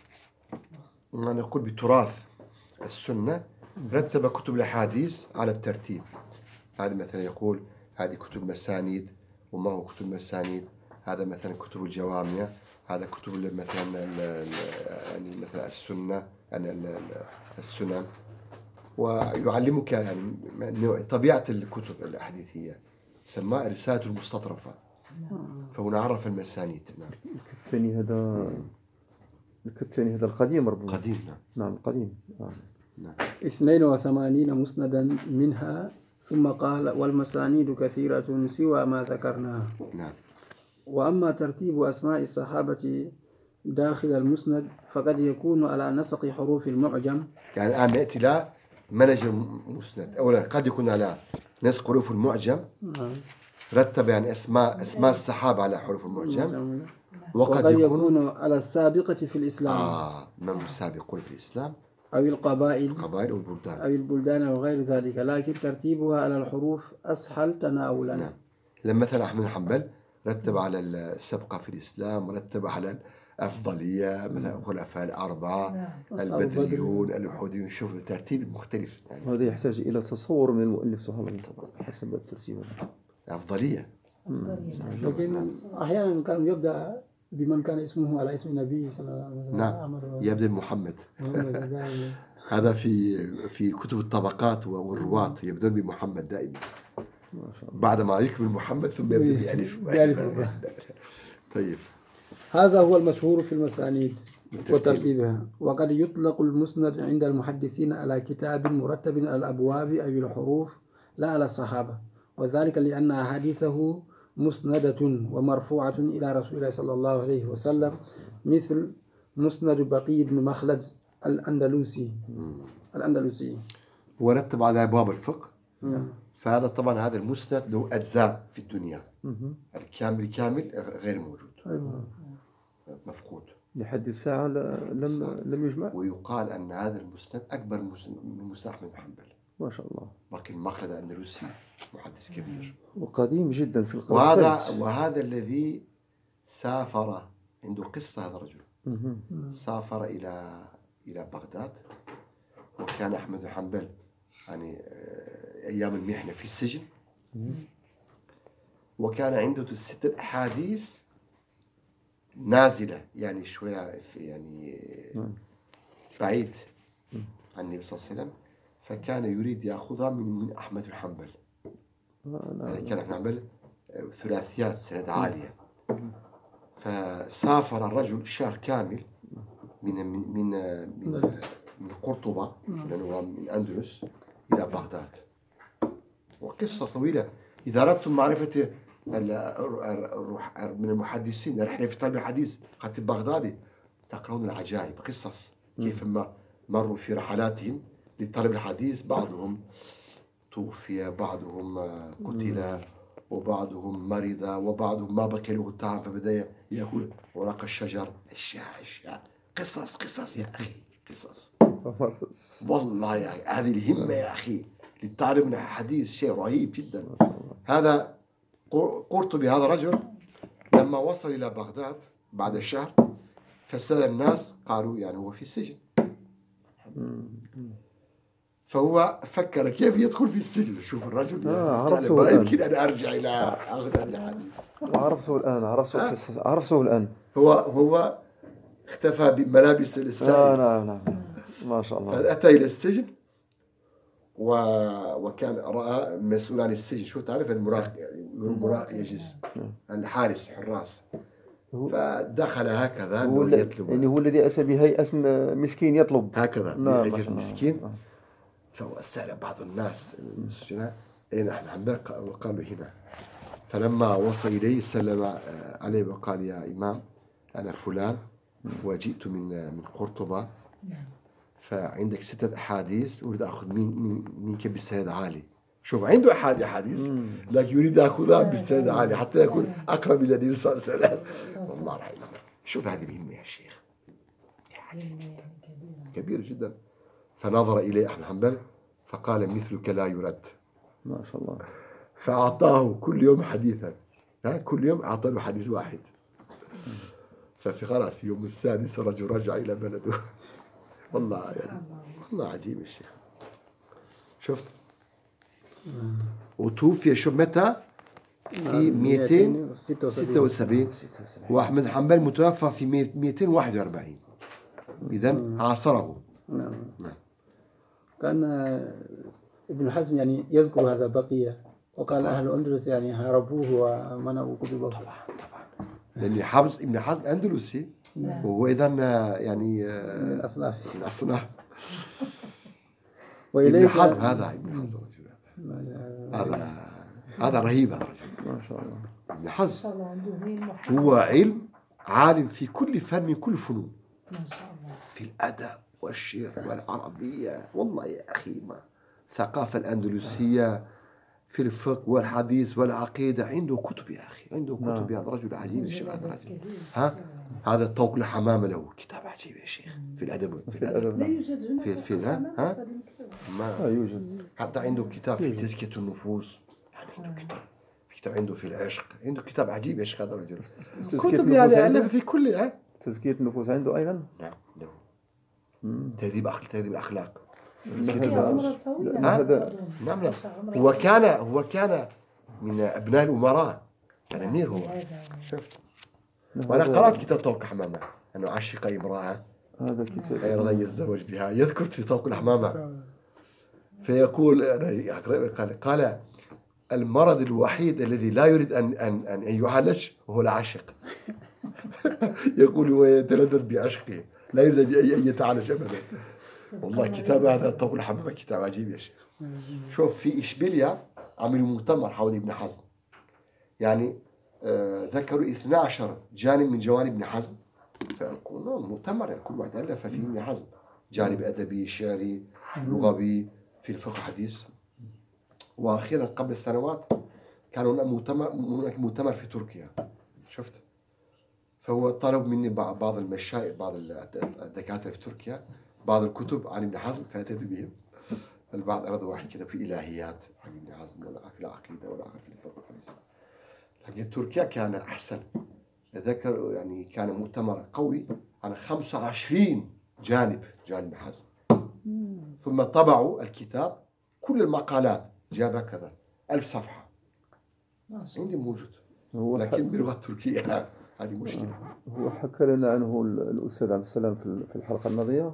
نقول بتراث السنة. رتب كتب الأحاديث على الترتيب. هذا مثلا يقول هذه كتب مسانيد، وما هو كتب مسانيد. هذا مثلا كتب الجوامع، هذا كتب مثلا يعني مثلا السنة السنن. ويعلمك يعني طبيعة الكتب الأحاديثية، سماها رسالة المستطرفة. فهنا عرف المسانيد. نعم. الكتاني هذا الكتاني هذا القديم ربما. قديم. نعم. نعم القديم. آه. نعم. اثنين وثمانين مسندا منها. ثم قال والمسانيد كثيرة سوى ما ذكرناها. نعم. وأما ترتيب أسماء الصحابة داخل المسند فقد يكون على نسق حروف المعجم. يعني الآن نأتي إلى منهج المسند. أولا قد يكون على نسق حروف المعجم. نعم. رتب يعني أسماء أسماء الصحابة على حروف المعجم. وقد, وقد يكون على السابقة في الإسلام. آه من السابقون في الإسلام أو القبائل القبائل أو البلدان أو البلدان أو غير ذلك، لكن ترتيبها على الحروف أسهل تناولا. نعم. لما مثلا أحمد بن حنبل رتب على السبقة في الإسلام، ورتب على الأفضلية مثلا الخلفاء الأربعة، البدريون، الأحوديون. شوف الترتيب مختلف يعني. هذا يحتاج إلى تصور من المؤلف سبحانه طبعا حسب الترتيب. أفضلية. لكن أحيانا كان يبدأ بمن كان اسمه على اسم النبي صلى الله عليه وسلم. نعم. يبدأ بمحمد. هذا في في كتب الطبقات والرواة يبدون بمحمد دائما. ما شاء الله. بعد ما يكمل محمد ثم يبدأ بألف. طيب. هذا هو المشهور في المسانيد وترتيبها. وقد يطلق المسند عند المحدثين على كتاب مرتب على الأبواب أو الحروف لا على الصحابة، وذلك لأن أحاديثه مسندة ومرفوعة إلى رسول الله صلى الله عليه وسلم، مثل مسند بقي بن مخلد الأندلسي الأندلسي ورتب على أبواب الفقه. نعم. فهذا طبعا هذا المسند له أجزاء في الدنيا. الكامل كامل غير موجود. أيوة. مفقود لحد الساعة لم لم يجمع. ويقال أن هذا المسند أكبر من مسند أحمد بن حنبل. ما شاء الله. باقي المخلد الأندلسي محدث كبير وقديم جدا في القرن وهذا السادس. وهذا الذي سافر، عنده قصة هذا الرجل. مهم. سافر إلى إلى بغداد، وكان أحمد بن حنبل يعني آه، أيام المحنة في السجن، وكان عنده ستة أحاديث نازلة يعني شوية في- يعني بعيد عن النبي صلى الله عليه وسلم، فكان يريد يأخذها من من أحمد بن حنبل. يعني كان أحمد بن حنبل آه، ثلاثيات سند عالية. فسافر الرجل شهر كامل من من من من, من قرطبة، لأنه هو من أندلس، إلى بغداد. وقصة طويلة. إذا أردتم معرفة ال- الروح من المحدثين رحلة في طلب الحديث خطيب بغدادي، تقرؤون العجائب، قصص كيف ما مروا في رحلاتهم لطلب الحديث. بعضهم توفي، بعضهم قتل، وبعضهم مرض، وبعضهم ما بقي له الطعام فبدأ يأكل ورق الشجر. أشياء أشياء قصص قصص يا أخي، قصص والله يا أخي. هذه الهمة يا أخي للطالب من الحديث شيء رهيب جدا. هذا قرطبي، هذا رجل لما وصل إلى بغداد بعد الشهر فسأل الناس، قالوا يعني هو في السجن. فهو فكر كيف يدخل في السجن. شوف الرجل آه، قال عرفته ما الآن. يمكن أن أرجع إلى أخذ هذا الحديث. عرفته الآن، عرفته قصة- عرفته الآن. هو هو اختفى بملابس آه السائل، نعم نعم ما شاء الله. فأتى إلى السجن و... وكان رأى مسؤول عن السجن. شو تعرف المراقب، المراقب يجلس الحارس حراس، فدخل هكذا هو أنه ال- يطلب يعني هو الذي أتى بهيئة اسم مسكين يطلب. هكذا نعم ما بهيئة شاء الله. مسكين. آه. فهو سأل بعض الناس السجناء أين أحمد حنبل، وقالوا هنا. فلما وصل إليه سلم عليه وقال يا إمام أنا فلان وجئت من من قرطبة، فعندك ستة أحاديث أريد أخذ من منك بسند عالي. شوف عنده أحد أحاديث لكن يريد أخذها بسند عالي حتى يكون أقرب إلى النبي صلى الله عليه وسلم. والله العظيم شوف هذه الهمة يا شيخ، كبير جدا. فنظر إليه أحمد حنبل فقال مثلك لا يرد. ما شاء الله. فأعطاه كل يوم حديثا، ها كل يوم أعطى له حديث واحد. ففي خلاص في يوم السادس الرجل رجع إلى بلده. والله يعني والله عجيب الشيخ. شفت؟ وتوفي شو متى؟ في مئتين وستة وسبعين، وأحمد حنبل متوفى في مئتين وواحد وأربعين. إذن عاصره. نعم. كان ابن حزم يعني يذكر هذا بقية، وقال أهل الأندلس يعني هربوه ومنعوا كتبه. طبعا طبعا لأن حفظ ابن حزم أندلسي، وهو إذا يعني من الأصناف من الأصناف. وإليك ابن حزم هذا ابن حزم هذا هذا رهيب هذا الرجل. ما شاء الله. ابن حزم هو علم عالم في كل فن من كل فنون، ما شاء الله، في الأدب والشعر والعربية. والله يا أخي ما الثقافة الأندلسية في الفقه والحديث والعقيدة عنده كتب يا أخي، عنده كتب. هذا رجل عجيب الشيخ هذا الرجل. ها هذا طوق الحمام له كتاب عجيب يا شيخ في الأدب، في الأدب لا يوجد هنا في في ها ها ما لا يوجد. حتى عنده كتاب في تزكية النفوس، يعني عنده كتاب كتاب عنده في العشق، عنده كتاب عجيب يا شيخ هذا الرجل. كتب يعني ألف في كل ها تزكية النفوس عنده أيضا. نعم له تهذيب أخلاق، تهذيب الأخلاق. هذا نعم نعم هو كان هو كان من أبناء الأمراء، كان أمير هو. شفت؟ وأنا قرأت كتاب طوق الحمامة أنه عشق امرأة هذا كتاب غير أن يتزوج بها. يذكر في طوق الحمامة فيقول قال قال المرض الوحيد الذي لا يريد أن أن أن يعالج هو العاشق. يقول ويتلذذ بعشقه، لا يريد أن يتعالج أبدا. والله كتاب هذا طوق الحمامة كتاب عجيب يا شيخ. شوف في إشبيليا عملوا مؤتمر حول ابن حزم، يعني آه ذكروا اثني عشر جانب من جوانب ابن حزم. فيكون مؤتمر يعني كل واحد ألف فيه ابن حزم، جانب أدبي شعري لغوي في الفقه الحديث. وأخيرا قبل سنوات كان هناك مؤتمر هناك مؤتمر في تركيا. شفت؟ فهو طلب مني بعض المشايخ بعض الدكاترة في تركيا بعض الكتب عن ابن حزم فأتيت بهم. البعض أراد واحد كده في إلهيات حق ابن حزم، والآخر في العقيدة، والآخر في الفقه والحديث. لكن تركيا كان أحسن. ذكر يعني كان مؤتمر قوي عن خمسة وعشرين جانب جانب حزم. ثم طبعوا الكتاب كل المقالات جابها كذا ألف صفحة. عندي موجود لكن باللغة التركية. هذه مشكلة. هو حكى لنا عنه الأستاذ عبد السلام في الحلقة الماضية،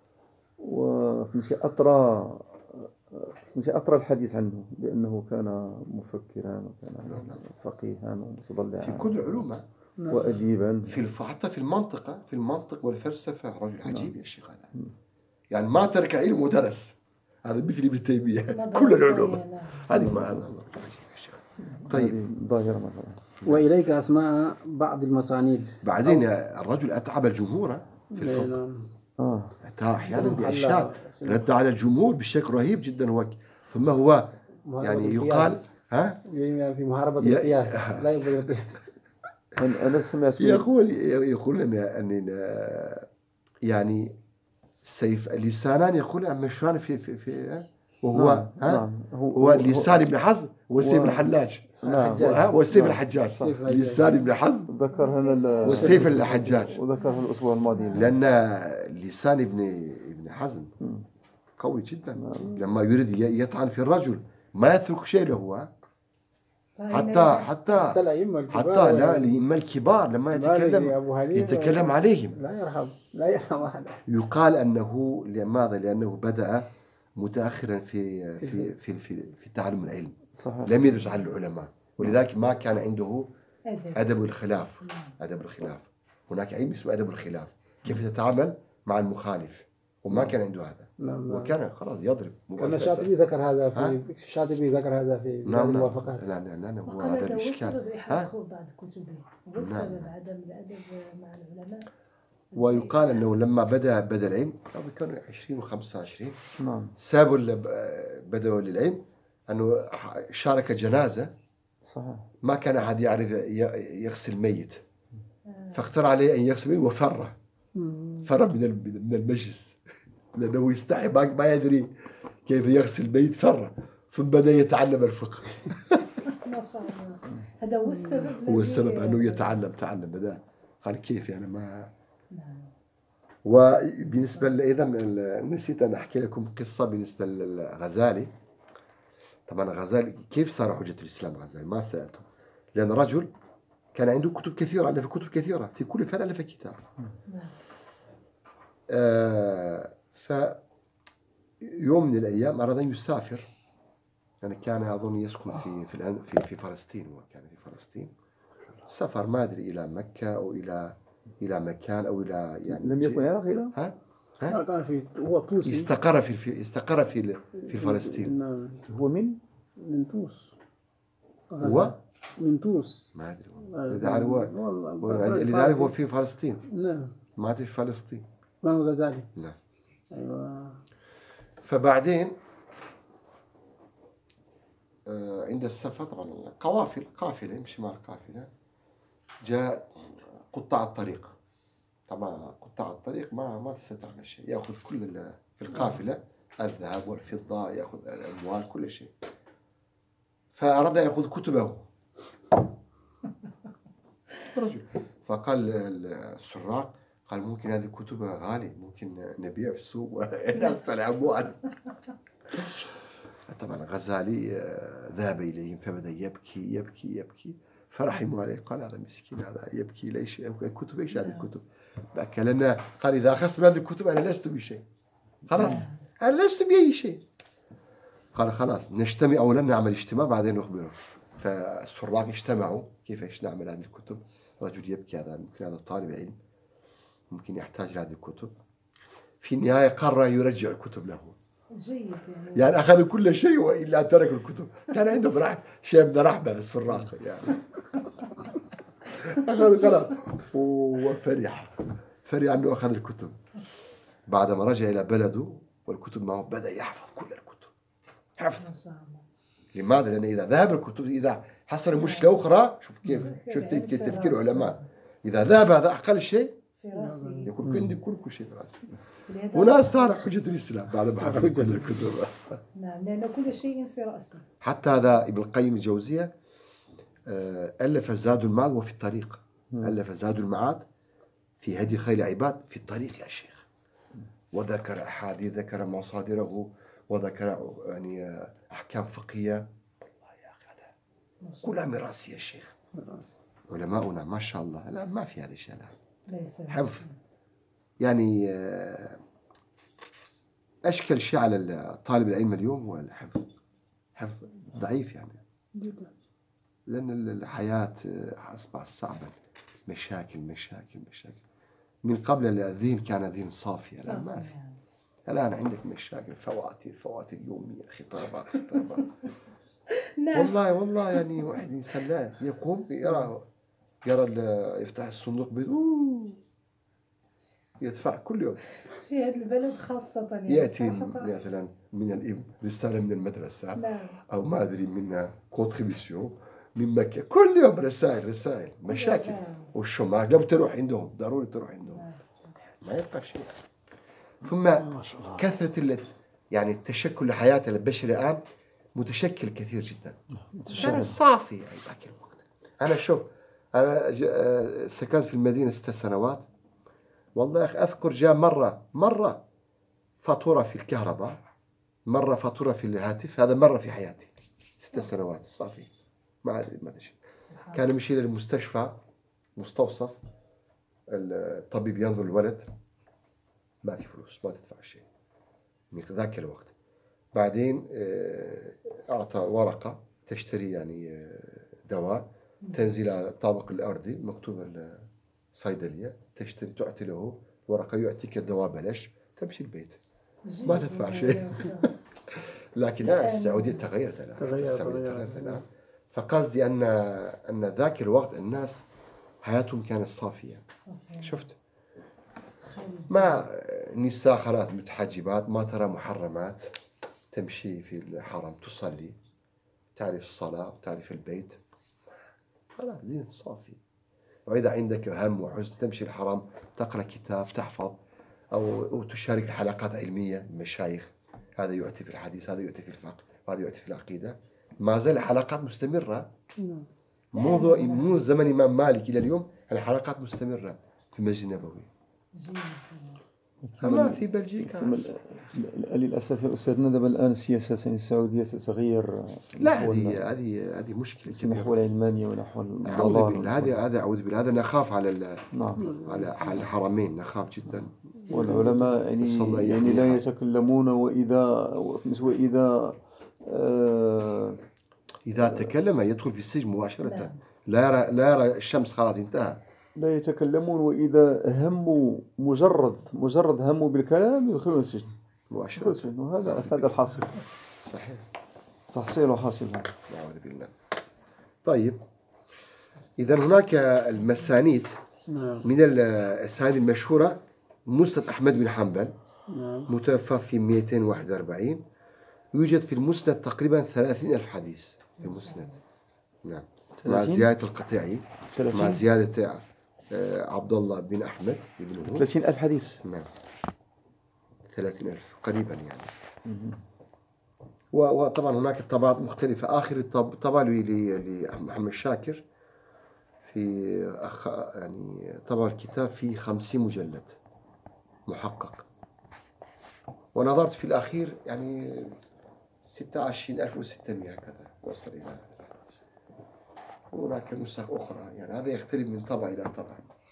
وفي أطرى في أطرى الحديث عنه بأنه كان مفكرا وكان فقيها ومتضلعا في كل العلوم وأديبا، في حتى في المنطقة في المنطق والفلسفة رجل عجيب يا شيخ هذا. يعني ما ترك علم ودرس. هذا مثل ابن تيمية كل العلوم هذه ما. طيب ظاهرة مثلا. وإليك أسماء بعض المسانيد. بعدين الرجل أتعب الجمهور في الفقه. آه. أتى أحيانا بأشياء رد على الجمهور بشكل رهيب جدا. هو ثم هو يعني يقال ها في محاربة القياس لا يقبل القياس. أنا سمعت يقول يقول لنا أن يعني السيف اللسانان يقول أمشان في في في وهو نعم. ها نعم. هو, هو لسان ابن حزم والسيف الحلاج. نعم. والسيف الحجاج. لسان ابن حزم ذكر هنا والسيف الحجاج، وذكره الأسبوع الماضي. لأن لسان ابن ابن حزم قوي جدا. لما يريد يطعن في الرجل ما يترك شيء له. حتى حتى حتى لا الأئمة الكبار لما يتكلم يتكلم عليهم لا يرحم لا يرحم أحد. يقال أنه لماذا؟ لأنه بدأ متأخرا في في في في, في تعلم العلم. صحيح. لم يدرس على العلماء، ولذلك ما كان عنده أدب الخلاف. أدب الخلاف هناك علم اسمه أدب الخلاف، كيف تتعامل مع المخالف، وما كان عنده هذا. نعم. وكان خلاص يضرب. كان الشاطبي ذكر هذا في الشاطبي ذكر هذا في نعم الموافقات. لا لا لا هو وقال هذا هذا هو الإشكال. السبب إحراقه بعض كتبه، هو السبب عدم الأدب مع العلماء. ويقال أنه لما بدأ بدأ العلم كانوا عشرين وخمسة وعشرين نعم. سابوا اللي بدأوا للعلم أنه شارك جنازة. صحيح. ما كان أحد يعرف يغسل ميت، فاخترع عليه أن يغسل ميت وفر فر من من المجلس لأنه يستحي ما يدري كيف يغسل ميت. فر ثم بدأ يتعلم الفقه. ما شاء الله. هذا هو السبب. هو السبب أنه يتعلم تعلم بدأ قال كيف يعني ما. وبالنسبة إذا نسيت أن أحكي لكم قصة بالنسبة للغزالي. طبعا غزالي كيف صار حجة الإسلام؟ غزالي ما سألته، لأن رجل كان عنده كتب كثيرة، ألف كتب كثيرة في كل فن ألف كتاب. آه فيوم من الأيام أراد أن يسافر، يعني كان أظن يسكن في في في, في فلسطين. هو كان في فلسطين، سافر ما أدري إلى مكة أو إلى إلى مكان أو إلى يعني لم يكن يعرق إلى ها ها كان في هو توسي استقر في في استقر في في فلسطين. نعم. هو من من توس. هو من توس ما أدري إذا هو لذلك هو في فلسطين. نعم. ما أدري في فلسطين. ما هو غزالي. نعم. أيوة. فبعدين آه عند السفر طبعا قوافل قافلة يمشي مع القافلة، جاء قطاع الطريق. طبعا قطاع الطريق ما ما تستطيع تعمل شيء، يأخذ كل في القافلة الذهب والفضة، يأخذ الأموال كل شيء. فأراد يأخذ كتبه رجل، فقال السراق قال ممكن هذه الكتب غالية، ممكن نبيع في السوق ونقص الأموال. طبعا غزالي ذهب إليهم فبدأ يبكي يبكي يبكي، فرحموا عليه. قال هذا مسكين هذا يبكي ليش؟ الكتب ايش هذه الكتب؟ بكى لنا. قال إذا أخذت هذه الكتب أنا لست بشيء، خلاص أنا لست بأي شيء. قال خلاص نجتمع أولا نعمل اجتماع بعدين نخبره. فالسراق اجتمعوا كيف ايش نعمل هذه الكتب. رجل يبكي، هذا ممكن هذا طالب علم ممكن يحتاج لهذه الكتب. في النهاية قرر يرجع الكتب له. جيد يعني. يعني أخذ كل شيء وإلا ترك الكتب. كان عندهم رح... شيء من رحبة السراق يعني. أخذ خلاص وفرح فرح أنه أخذ الكتب. بعدما رجع إلى بلده والكتب معه بدأ يحفظ كل الكتب. حفظ. لماذا؟ لأن إذا ذهب الكتب، إذا حصل مشكلة أخرى، شوف كيف شوف كيف تفكير العلماء، إذا ذهب هذا أقل شيء في راسي. يقول عندي كل كل شيء في راسي. ولهذا وناس صار حجة الإسلام بعد ما حفظ كل الكتب. نعم، لأن كل شيء في رأسي. حتى هذا ابن القيم الجوزية آه، ألف زاد المعاد وفي الطريق. ألف زاد المعاد في هدي خير العباد في الطريق يا شيخ، وذكر أحاديث، ذكر مصادره، وذكر يعني أحكام فقهية. والله يا أخي هذا كلها ميراث يا شيخ. علماؤنا ما شاء الله لا ما في هذا الشيء، لا حفظ. يعني أشكل شيء على طالب العلم اليوم هو الحفظ. حفظ ضعيف يعني جدا، لأن الحياة أصبحت صعبة، مشاكل مشاكل مشاكل. من قبل الذهن كان ذهن صافي، الآن ما في. الآن عندك مشاكل، فواتير فواتير يومية، خطابات خطابات. نعم والله والله يعني واحد إنسان لا يقوم يرى يرى يفتح الصندوق بدون يدفع كل يوم. في هذا البلد خاصة يعني يأتي صراحة. مثلا من الإب رسالة من المدرسة، نعم. أو ما أدري من كونتريبيسيون من مكة، كل يوم رسائل رسائل مشاكل. والشمال لو تروح عندهم ضروري تروح عندهم، ما يبقى شيء. ثم كثرة ال- يعني التشكل لحياة البشر الآن متشكل كثير جدا. كان صافي يعني ذاك الوقت. أنا شوف أنا ج- سكنت في المدينة ست سنوات. والله يا أخي أذكر جاء مرة مرة فاتورة في الكهرباء، مرة فاتورة في الهاتف، هذا مرة في حياتي ست سنوات صافي ما أدري ما أدري شيء. كان يمشي للمستشفى مستوصف، الطبيب ينظر الولد ما في فلوس ما تدفع شيء من ذاك الوقت. بعدين أعطى ورقة تشتري يعني دواء، تنزل على الطابق الأرضي مكتوب الصيدلية، تشتري تعطي له ورقة يعطيك الدواء بلاش، تمشي البيت ما تدفع شيء. لكن لا السعودية تغيرت الآن، السعودية تغيرت الآن. فقصدي أن أن ذاك الوقت الناس حياتهم كانت صافية. شفت ما نساء خلاص متحجبات، ما ترى محرمات، تمشي في الحرم تصلي، تعرف الصلاة وتعرف البيت، خلاص دين صافي. وإذا عندك هم وحزن تمشي الحرم تقرأ كتاب تحفظ، أو تشارك الحلقات علمية المشايخ، هذا يؤتي في الحديث، هذا يؤتي في الفقه، وهذا يؤتي في العقيدة. ما زال الحلقات مستمرة منذ منذ زمن الإمام مالك إلى اليوم، الحلقات مستمرة في المسجد النبوي. أما في بلجيكا للأسف يا أستاذنا دابا الآن السياسة السعودية تتغير. لا هذه هذه هذه مشكلة نحو العلمانية ونحو أعوذ الضلال. بالله، هذا هذا أعوذ بالله، هذا نخاف على نعم على على الحرمين، نخاف جدا. والعلماء يعني يعني لا يتكلمون، وإذا وإذا آه إذا تكلم يدخل في السجن مباشرة. لا يرى لا يرى الشمس، خلاص انتهى. لا يتكلمون، وإذا هموا مجرد مجرد هموا بالكلام يدخلون السجن مباشرة. وهذا هذا الحاصل. صحيح. تحصيل وحاصل. أعوذ بالله. طيب إذا هناك المسانيد من الأسانيد المشهورة، مسند أحمد بن حنبل متوفى في مئتين وواحد وأربعين، يوجد في المسند تقريبا ثلاثين ألف حديث في المسند. نعم مع زيادة القطيعي، مع زيادة عبد الله بن أحمد ابنه ثلاثين ألف حديث. نعم ثلاثين ألف قريبا يعني. وطبعا هناك طبعات مختلفة. آخر طبعة لمحمد شاكر في أخ يعني طبع الكتاب في خمسين مجلد محقق، ونظرت في الأخير يعني ستة وعشرين ألف وستمائة هكذا وصل إلى هذا. وهناك نسخ أخرى يعني هذا يختلف من طبع إلى طبع.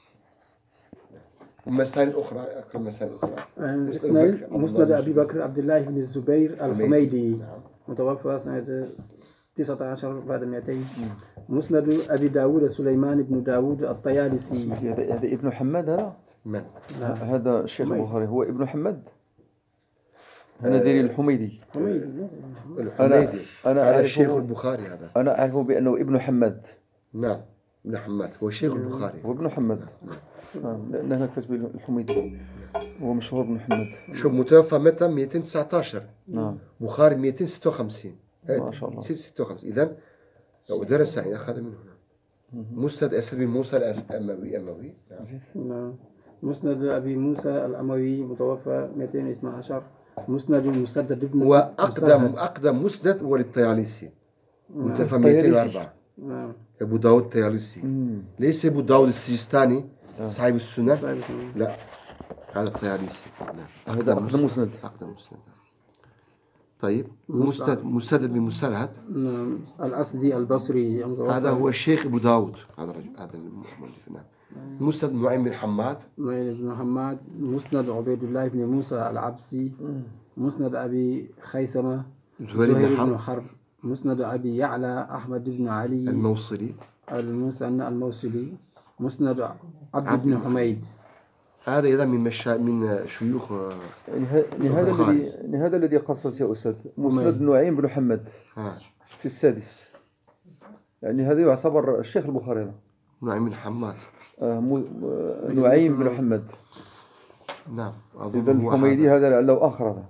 ومسائل أخرى أكثر مسائل أخرى. مسند أبي بكر عبد الله بن الزبير الحميدي متوفى سنة تسعة عشر بعد مئتين. مسند أبي داود سليمان بن داود الطيالسي. هذا هذا ابن حماد هذا؟ من؟ هذا الشيخ البخاري هو ابن حماد. أنا ديري الحميدي. حميدي. الحميدي. هذا الشيخ البخاري هذا. أنا أعرفه بأنه ابن حماد. نعم ابن حماد هو الشيخ البخاري. هو ابن حماد. نعم لأن أنا كاتب الحميدي هو مشهور ابن حماد. شوف متوفى متى مئتين وتسعة عشر. نعم. بخاري مئتين وستة وخمسين. ما شاء الله. ستة وخمسين. إذن لو درس يعني أخذ من هنا. مسند أسد بن موسى الأموي أموي. نعم. مسند أبي موسى الأموي متوفى مئتين واثني عشر. مسند مسدد بن وأقدم مسرهد. أقدم مسند هو للطيالسي متوفى الطيالسي. مئتين وأربعة. نعم. أبو داود الطيالسي، ليس أبو داود السجستاني صاحب السنة، صاحب السنة. لا هذا الطيالسي. نعم. هذا أقدم مسند. أقدم مسند. طيب مسند مسدد بن مسرهد. نعم. الأسدي البصري المتوفى. هذا هو الشيخ أبو داود، هذا الرجل هذا المؤلف. نعم. مسند نعيم بن حماد. نعيم بن محمد. مسند عبيد الله بن موسى العبسي. مسند أبي خيثمة زهير زهير بن حرب. بن حرب. مسند أبي يعلى أحمد بن علي الموصلي. المثنى الموصلي. مسند عبد بن حميد. هذا إذا من مشا من شيوخ يعني ه- يعني هذا البخاري. الذي يعني هذا الذي قصص يا أستاذ مسند نعيم بن محمد ها. في السادس. يعني هذا يعتبر الشيخ البخاري هذا. نعيم بن حماد. آه مو- آه، نعيم بن محمد. نعم إذا أظن هو الحميدي هذا. هذا لو آخر هذا.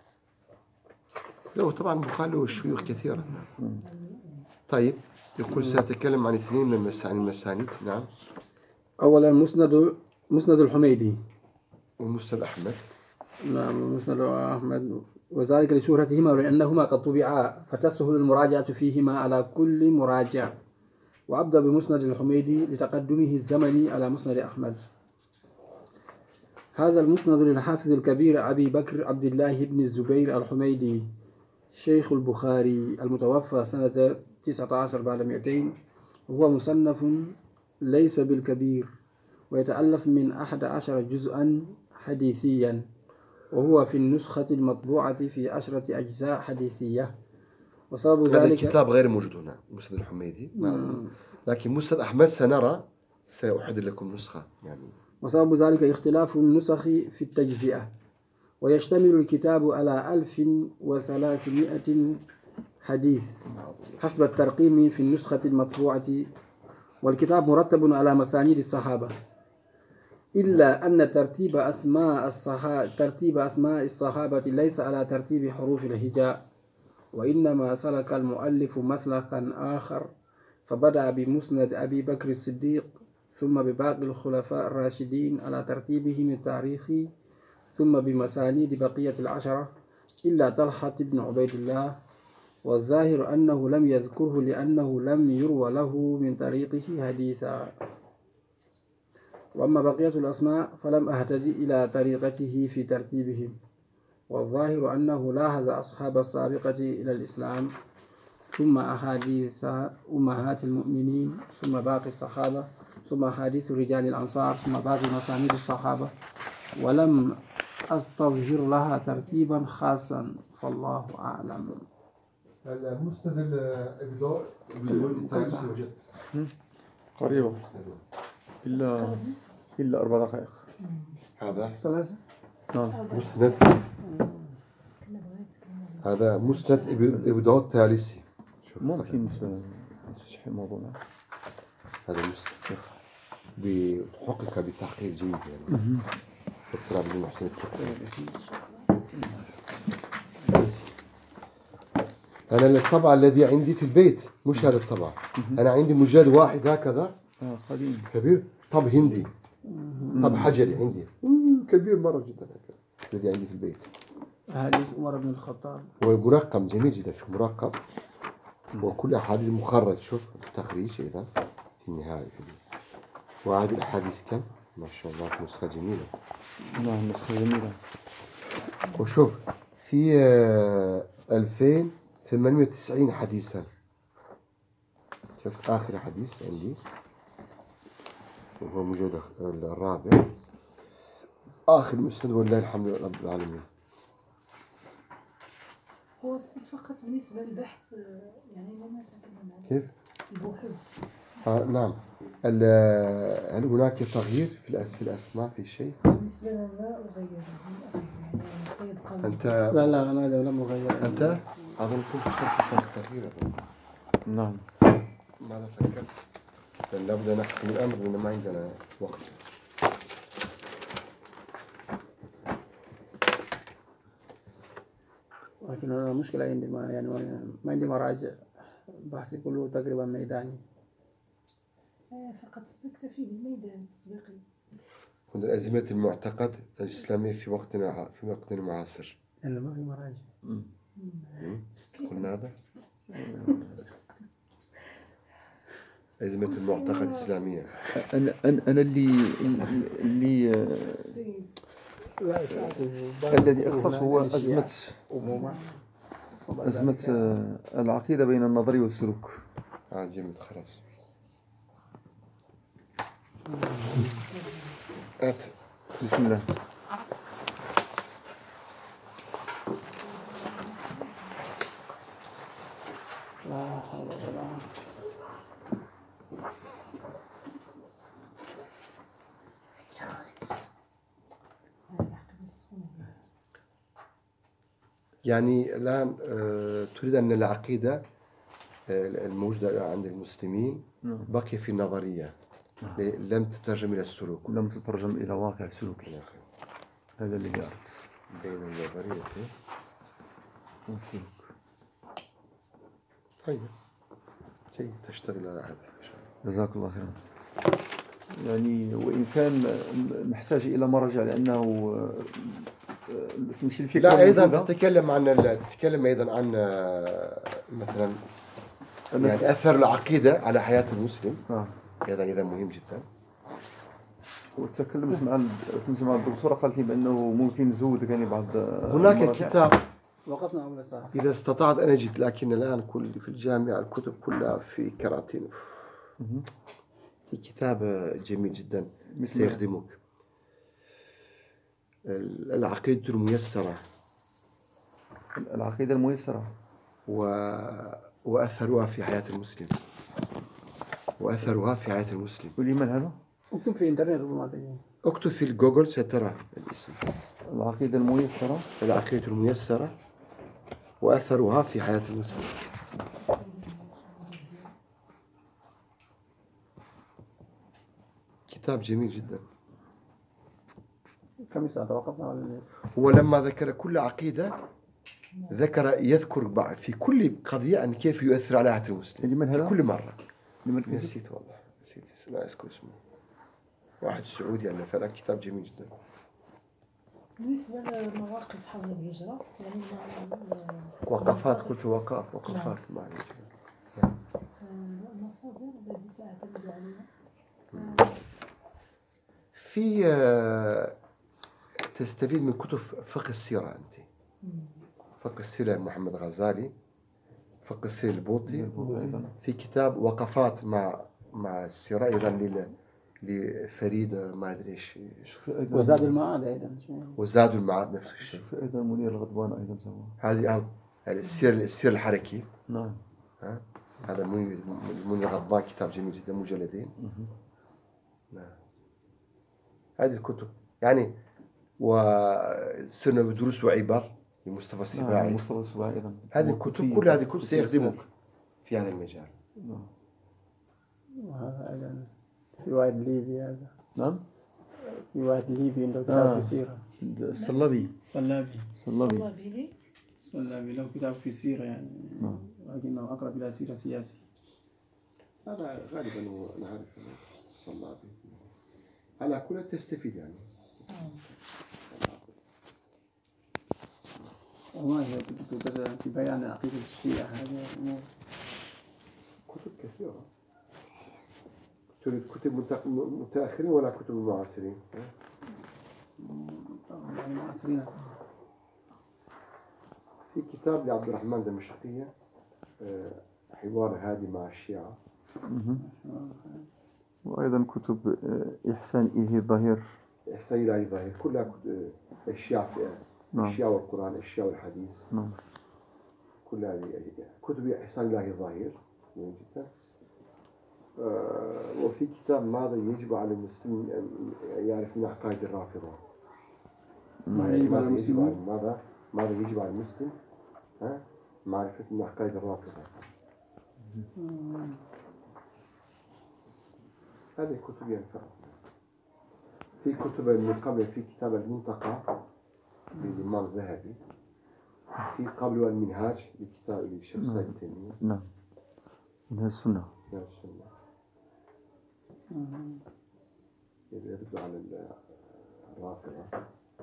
له طبعا البخاري له شيوخ كثيرة. نعم. طيب يقول سأتكلم عن اثنين من المس- عن المسانيد. نعم. أولا مسند مسند الحميدي. ومسند أحمد. نعم. مسند أحمد وذلك لشهرتهما ولأنهما قد طبعا فتسهل المراجعة فيهما على كل مراجع. وأبدأ بمسند الحميدي لتقدمه الزمني على مسند أحمد. هذا المسند للحافظ الكبير أبي بكر عبد الله بن الزبير الحميدي شيخ البخاري المتوفى سنة تسعة عشر بعد مئتين. وهو مصنف ليس بالكبير ويتألف من أحد عشر جزءا حديثيا، وهو في النسخة المطبوعة في عشرة أجزاء حديثية. وسبب هذا ذلك الكتاب غير موجود هنا مسند الحميدي. نعم. لكن مسند أحمد سنرى سأحضر لكم نسخة يعني. وسبب ذلك اختلاف النسخ في التجزئة. ويشتمل الكتاب على ألف وثلاثمائة حديث حسب الترقيم في النسخة المطبوعة. والكتاب مرتب على مسانيد الصحابة، إلا أن ترتيب أسماء الصحابة ترتيب أسماء الصحابة ليس على ترتيب حروف الهجاء، وإنما سلك المؤلف مسلكا آخر، فبدأ بمسند أبي بكر الصديق ثم بباقي الخلفاء الراشدين على ترتيبهم التاريخي، ثم بمسانيد بقية العشرة إلا طلحة بن عبيد الله. والظاهر أنه لم يذكره لأنه لم يروى له من طريقه حديثا. وأما بقية الأسماء فلم أهتدي إلى طريقته في ترتيبهم. والظاهر أنه لاحظ أصحاب السابقة إلى الإسلام، ثم أحاديث أمهات المؤمنين، ثم باقي الصحابة، ثم أحاديث رجال الأنصار، ثم باقي مسانيد الصحابة، ولم أستظهر لها ترتيبا خاصا، فالله أعلم. المسند الإبداع الطيالسي وجدت قريبة إلا إلا أربع دقائق. هذا ثلاثة. نعم. مسند. هذا مسند إبداع الطيالسي. ممكن تشرح الموضوع. هذا مسند بحقق بتحقيق جيد يعني. دكتور عبد المحسن التركي. أنا الطبع الذي عندي في البيت مش هذا الطبع. أنا عندي مجلد واحد هكذا آه قديم كبير، طب هندي، طب حجري عندي كبير مرة جدا هكذا الذي عندي في البيت. أحاديث عمر بن الخطاب. ومرقم جميل جدا، شوف مرقم وكل أحاديث مخرج. شوف التخريج إذا في النهاية في دي. وهذه الأحاديث كم ما شاء الله نسخة جميلة. نعم نسخة جميلة. وشوف في ألفين ثمانمائة وتسعين حديثا. شوف آخر حديث عندي وهو مجلد الرابع آخر مسند والله الحمد لله رب العالمين. هو فقط بالنسبة للبحث يعني لما تكلم عن كيف؟ البحوث. آه نعم. هل هناك تغيير في الأس في الأسماء في شيء؟ بالنسبة لنا أغير سيبقى. أنت لا لا أنا هذا لم أغير. أنت أظن كنت تفكر في التغيير. نعم. ماذا فكرت؟ لأن لابد أن نحسم الأمر لأن ما عندنا وقت. لكن أنا المشكلة عندي ما يعني ما عندي مراجع، بحثي كله تقريبا ميداني. فقط تكتفي بالميدان التسويقي. من أزمة المعتقد الإسلامي في وقتنا في وقتنا المعاصر. إلا ما في مراجع. مم. قلنا هذا أزمة المعتقد الإسلامية. أنا أنا أنا اللي اللي الذي أخصص هو أزمة أزمة العقيدة بين النظري والسلوك. آه جميل خلاص. آت بسم الله. لا حول ولا قوة. يعني الآن آه تريد أن العقيدة آه الموجودة عند المسلمين بقي في النظرية لم تترجم إلى السلوك. لم تترجم إلى واقع سلوكي. هذا اللي أردت. بين النظرية والسلوك. طيب جيد تشتغل على هذا. جزاك الله خيرا. يعني وإن كان محتاج إلى مراجع لأنه تمشي الفكرة. لا أيضا تتكلم عن تتكلم أيضا عن مثلا يعني أثر العقيدة على حياة المسلم. آه. هذا إذا مهم جدا. وتكلمت مع مع الدكتورة قالت لي بأنه ممكن نزود يعني بعض. هناك كتاب وقفنا قبل ساعة. إذا استطعت أن أجد لكن الآن كل في الجامعة الكتب كلها في كراتين. في كتاب جميل جدا سيخدمك. العقيدة الميسرة. العقيدة الميسرة و... وأثرها في حياة المسلم. وأثرها في حياة المسلم. ولمن هذا؟ اكتب في إنترنت ربما تجد. اكتب في الجوجل سترى الاسم. العقيدة الميسرة. العقيدة الميسرة وأثرها في حياة المسلم. كتاب جميل جدا. كم ساعة توقفنا على الناس؟ ولما ذكر كل عقيدة ذكر يذكر في كل قضية أن كيف يؤثر على حياة المسلم. لمن هذا؟ كل مرة. لمن نسيت والله نسيت لا أذكر اسمه. واحد سعودي أنا فعلا كتاب جميل جدا. بالنسبة للمواقف حول الهجرة يعني وقفات قلت وقف وقفات مع الهجرة. المصادر التي سأعتمد عليها في تستفيد من كتب فقه السيرة أنت. فقه السيرة محمد غزالي، فقه السيرة البوطي، في كتاب وقفات مع مع السيرة أيضا لفريد ما أدري إيش. وزاد المعاد أيضا. وزاد المعاد نفس الشيء. في أيضا منير الغضبان أيضا سوا. هذه السير السير الحركي. نعم. ها هذا منير منير الغضبان كتاب جميل جدا مجلدين. نعم. هذه الكتب يعني وسنة دروس وعبر لمصطفى السباعي. نعم. مصطفى السباعي أيضا. هذه الكتب كل هذه الكتب سيخدمك في هذا المجال. نعم. وهذا أيضا في واحد ليبي هذا. نعم. في واحد ليبي عنده كتاب في سيرة. الصلابي. صلابي. صلابي. صلابي له كتاب في سيرة يعني. نعم. ولكنه أقرب إلى سيرة سياسي. هذا غالبا هو أنا عارف صلابي. على كل تستفيد يعني. وما هي كتب في بيان عقيدة الشيعة هذه الأمور. كتب كثيرة. تريد كتب متأخرين ولا كتب معاصرين؟ يعني معاصرين. في كتاب لعبد الرحمن دمشقية حوار هادي مع الشيعة. وأيضا كتب إحسان إلهي ظاهر. إحسان إلهي ظاهر كلها كتب الشيعة في نعم. الشيعة والقرآن الشيعة والحديث. نعم. كل هذه كتب إحسان إلهي ظاهر جدا. آه وفي كتاب ماذا يجب على المسلم أن يعرف من عقائد الرافضة. ما يجب على المسلم ماذا ماذا يجب على المسلم ها معرفة من عقائد الرافضة. هذه كتب ينفع. في كتب من قبل في كتاب المنتقى للإمام الذهبي. في قبل المنهاج لكتاب للشيخ سعيد تيمية. نعم. منهاج السنة. منهاج السنة. يدل على الرافضة.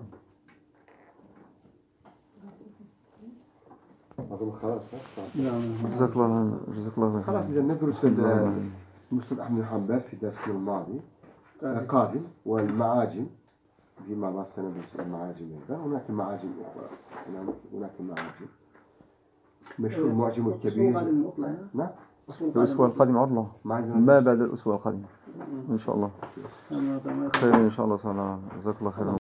أظن خلاص صح؟ نعم. جزاك الله جزاك الله خير. خلاص إذا ندرس المسند أحمد بن حنبل في درسنا الماضي قادم، والمعاجم فيما بعد سندرس المعاجم أيضا. هناك معاجم أخرى، هناك معاجم مشهور المعجم الكبير. نعم. الأسبوع القادم عطلة، ما بعد الأسبوع القادم إن شاء الله. خير إن شاء الله تعالى. جزاك الله خيرا.